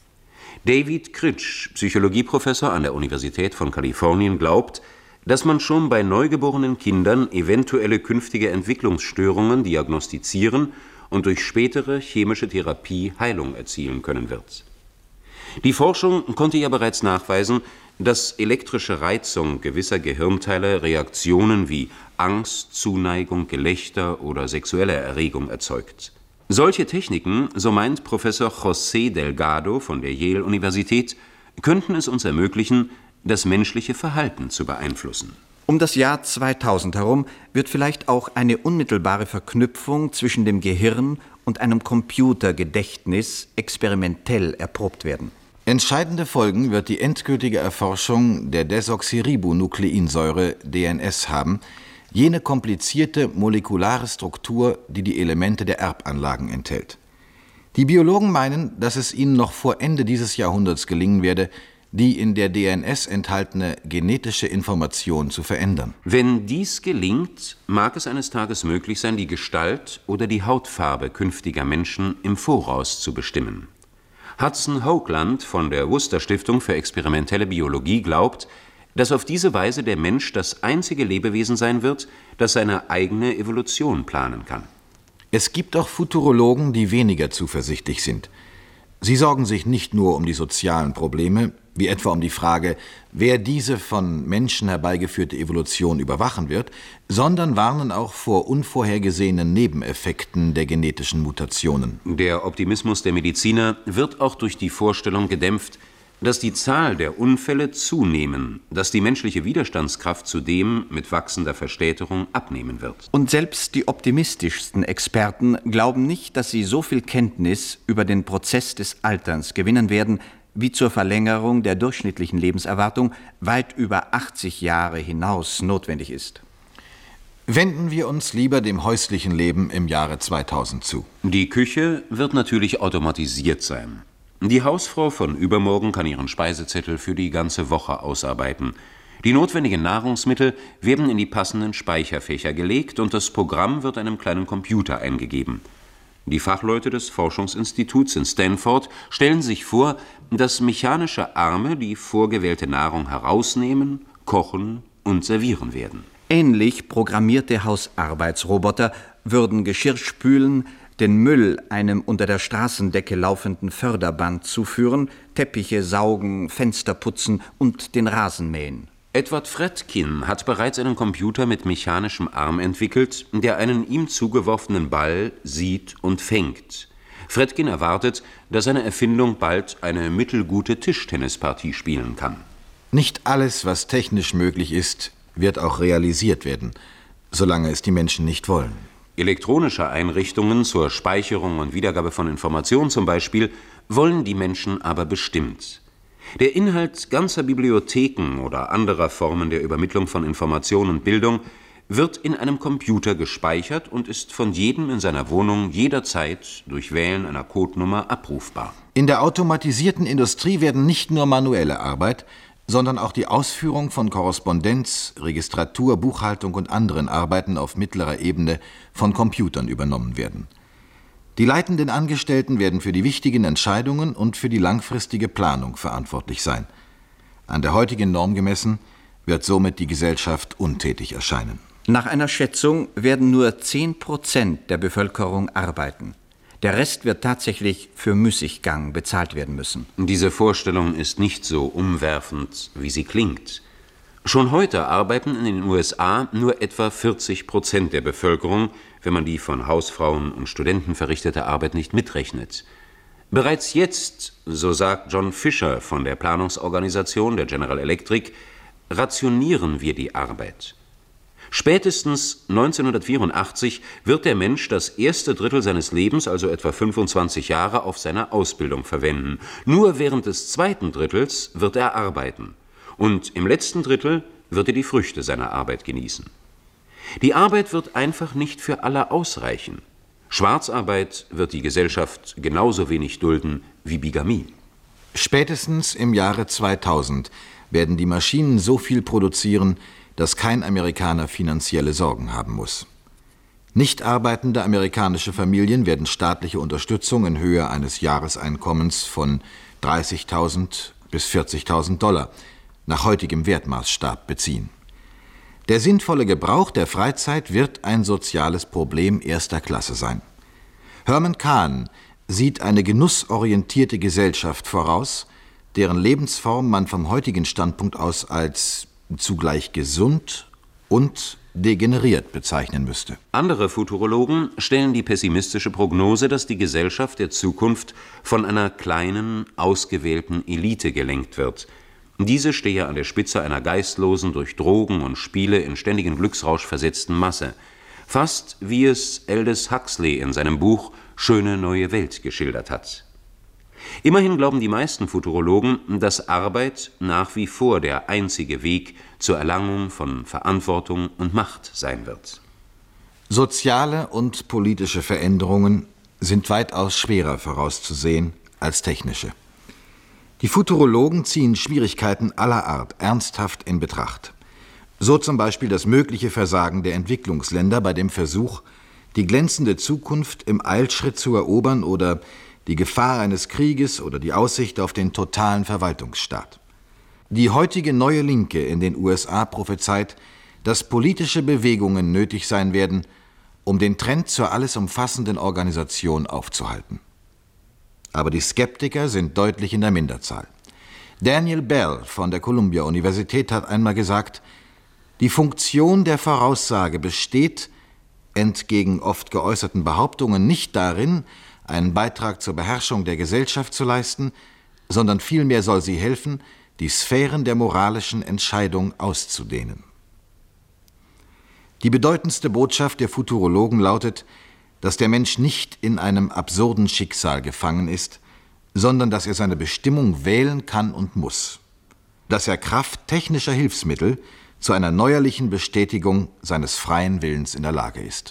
David Critch, Psychologieprofessor an der Universität von Kalifornien, glaubt, dass man schon bei neugeborenen Kindern eventuelle künftige Entwicklungsstörungen diagnostizieren und durch spätere chemische Therapie Heilung erzielen können wird. Die Forschung konnte ja bereits nachweisen, dass elektrische Reizung gewisser Gehirnteile Reaktionen wie Angst, Zuneigung, Gelächter oder sexuelle Erregung erzeugt. Solche Techniken, so meint Professor José Delgado von der Yale-Universität, könnten es uns ermöglichen, das menschliche Verhalten zu beeinflussen. Um das Jahr zweitausend herum wird vielleicht auch eine unmittelbare Verknüpfung zwischen dem Gehirn und einem Computergedächtnis experimentell erprobt werden. Entscheidende Folgen wird die endgültige Erforschung der Desoxyribonukleinsäure D N S haben, jene komplizierte molekulare Struktur, die die Elemente der Erbanlagen enthält. Die Biologen meinen, dass es ihnen noch vor Ende dieses Jahrhunderts gelingen werde, die in der D N S enthaltene genetische Information zu verändern. Wenn dies gelingt, mag es eines Tages möglich sein, die Gestalt oder die Hautfarbe künftiger Menschen im Voraus zu bestimmen. Hudson Hoagland von der Worcester Stiftung für experimentelle Biologie glaubt, dass auf diese Weise der Mensch das einzige Lebewesen sein wird, das seine eigene Evolution planen kann. Es gibt auch Futurologen, die weniger zuversichtlich sind. Sie sorgen sich nicht nur um die sozialen Probleme, wie etwa um die Frage, wer diese von Menschen herbeigeführte Evolution überwachen wird, sondern warnen auch vor unvorhergesehenen Nebeneffekten der genetischen Mutationen. Der Optimismus der Mediziner wird auch durch die Vorstellung gedämpft, dass die Zahl der Unfälle zunehmen, dass die menschliche Widerstandskraft zudem mit wachsender Verstäterung abnehmen wird. Und selbst die optimistischsten Experten glauben nicht, dass sie so viel Kenntnis über den Prozess des Alterns gewinnen werden, wie zur Verlängerung der durchschnittlichen Lebenserwartung weit über achtzig Jahre hinaus notwendig ist. Wenden wir uns lieber dem häuslichen Leben im Jahre zweitausend zu. Die Küche wird natürlich automatisiert sein. Die Hausfrau von übermorgen kann ihren Speisezettel für die ganze Woche ausarbeiten. Die notwendigen Nahrungsmittel werden in die passenden Speicherfächer gelegt und das Programm wird einem kleinen Computer eingegeben. Die Fachleute des Forschungsinstituts in Stanford stellen sich vor, dass mechanische Arme die vorgewählte Nahrung herausnehmen, kochen und servieren werden. Ähnlich programmierte Hausarbeitsroboter würden Geschirr spülen, den Müll einem unter der Straßendecke laufenden Förderband zuführen, Teppiche saugen, Fenster putzen und den Rasen mähen. Edward Fredkin hat bereits einen Computer mit mechanischem Arm entwickelt, der einen ihm zugeworfenen Ball sieht und fängt. Fredkin erwartet, dass seine Erfindung bald eine mittelgute Tischtennispartie spielen kann. Nicht alles, was technisch möglich ist, wird auch realisiert werden, solange es die Menschen nicht wollen. Elektronische Einrichtungen zur Speicherung und Wiedergabe von Informationen zum Beispiel wollen die Menschen aber bestimmt. Der Inhalt ganzer Bibliotheken oder anderer Formen der Übermittlung von Information und Bildung wird in einem Computer gespeichert und ist von jedem in seiner Wohnung jederzeit durch Wählen einer Codenummer abrufbar. In der automatisierten Industrie werden nicht nur manuelle Arbeit, sondern auch die Ausführung von Korrespondenz, Registratur, Buchhaltung und anderen Arbeiten auf mittlerer Ebene von Computern übernommen werden. Die leitenden Angestellten werden für die wichtigen Entscheidungen und für die langfristige Planung verantwortlich sein. An der heutigen Norm gemessen wird somit die Gesellschaft untätig erscheinen. Nach einer Schätzung werden nur zehn Prozent der Bevölkerung arbeiten. Der Rest wird tatsächlich für Müßiggang bezahlt werden müssen. Diese Vorstellung ist nicht so umwerfend, wie sie klingt. Schon heute arbeiten in den U S A nur etwa vierzig Prozent der Bevölkerung, wenn man die von Hausfrauen und Studenten verrichtete Arbeit nicht mitrechnet. Bereits jetzt, so sagt John Fisher von der Planungsorganisation der General Electric, rationieren wir die Arbeit. Spätestens neunzehnhundertvierundachtzig wird der Mensch das erste Drittel seines Lebens, also etwa fünfundzwanzig Jahre, auf seine Ausbildung verwenden. Nur während des zweiten Drittels wird er arbeiten. Und im letzten Drittel wird er die Früchte seiner Arbeit genießen. Die Arbeit wird einfach nicht für alle ausreichen. Schwarzarbeit wird die Gesellschaft genauso wenig dulden wie Bigamie. Spätestens im Jahre zweitausend werden die Maschinen so viel produzieren, dass kein Amerikaner finanzielle Sorgen haben muss. Nicht arbeitende amerikanische Familien werden staatliche Unterstützung in Höhe eines Jahreseinkommens von dreißigtausend bis vierzigtausend Dollar nach heutigem Wertmaßstab beziehen. Der sinnvolle Gebrauch der Freizeit wird ein soziales Problem erster Klasse sein. Herman Kahn sieht eine genussorientierte Gesellschaft voraus, deren Lebensform man vom heutigen Standpunkt aus als zugleich gesund und degeneriert bezeichnen müsste. Andere Futurologen stellen die pessimistische Prognose, dass die Gesellschaft der Zukunft von einer kleinen, ausgewählten Elite gelenkt wird. Diese stehe an der Spitze einer geistlosen, durch Drogen und Spiele in ständigen Glücksrausch versetzten Masse. Fast wie es Aldous Huxley in seinem Buch »Schöne neue Welt« geschildert hat. Immerhin glauben die meisten Futurologen, dass Arbeit nach wie vor der einzige Weg zur Erlangung von Verantwortung und Macht sein wird. Soziale und politische Veränderungen sind weitaus schwerer vorauszusehen als technische. Die Futurologen ziehen Schwierigkeiten aller Art ernsthaft in Betracht. So zum Beispiel das mögliche Versagen der Entwicklungsländer bei dem Versuch, die glänzende Zukunft im Eilschritt zu erobern oder die Gefahr eines Krieges oder die Aussicht auf den totalen Verwaltungsstaat. Die heutige neue Linke in den U S A prophezeit, dass politische Bewegungen nötig sein werden, um den Trend zur alles umfassenden Organisation aufzuhalten. Aber die Skeptiker sind deutlich in der Minderzahl. Daniel Bell von der Columbia-Universität hat einmal gesagt, die Funktion der Voraussage besteht, entgegen oft geäußerten Behauptungen, nicht darin, einen Beitrag zur Beherrschung der Gesellschaft zu leisten, sondern vielmehr soll sie helfen, die Sphären der moralischen Entscheidung auszudehnen. Die bedeutendste Botschaft der Futurologen lautet, dass der Mensch nicht in einem absurden Schicksal gefangen ist, sondern dass er seine Bestimmung wählen kann und muss, dass er Kraft technischer Hilfsmittel zu einer neuerlichen Bestätigung seines freien Willens in der Lage ist.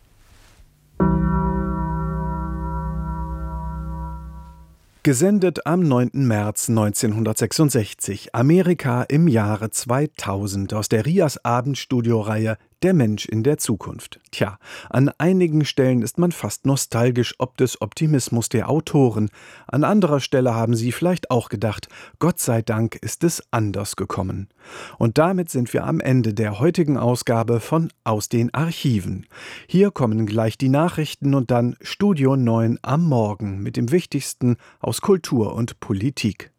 Gesendet am neunten März neunzehnhundertsechsundsechzig, Amerika im Jahre zweitausend aus der Rias Abendstudio-Reihe Der Mensch in der Zukunft. Tja, an einigen Stellen ist man fast nostalgisch ob des Optimismus der Autoren. An anderer Stelle haben sie vielleicht auch gedacht, Gott sei Dank ist es anders gekommen. Und damit sind wir am Ende der heutigen Ausgabe von Aus den Archiven. Hier kommen gleich die Nachrichten und dann Studio neun am Morgen mit dem Wichtigsten aus Kultur und Politik.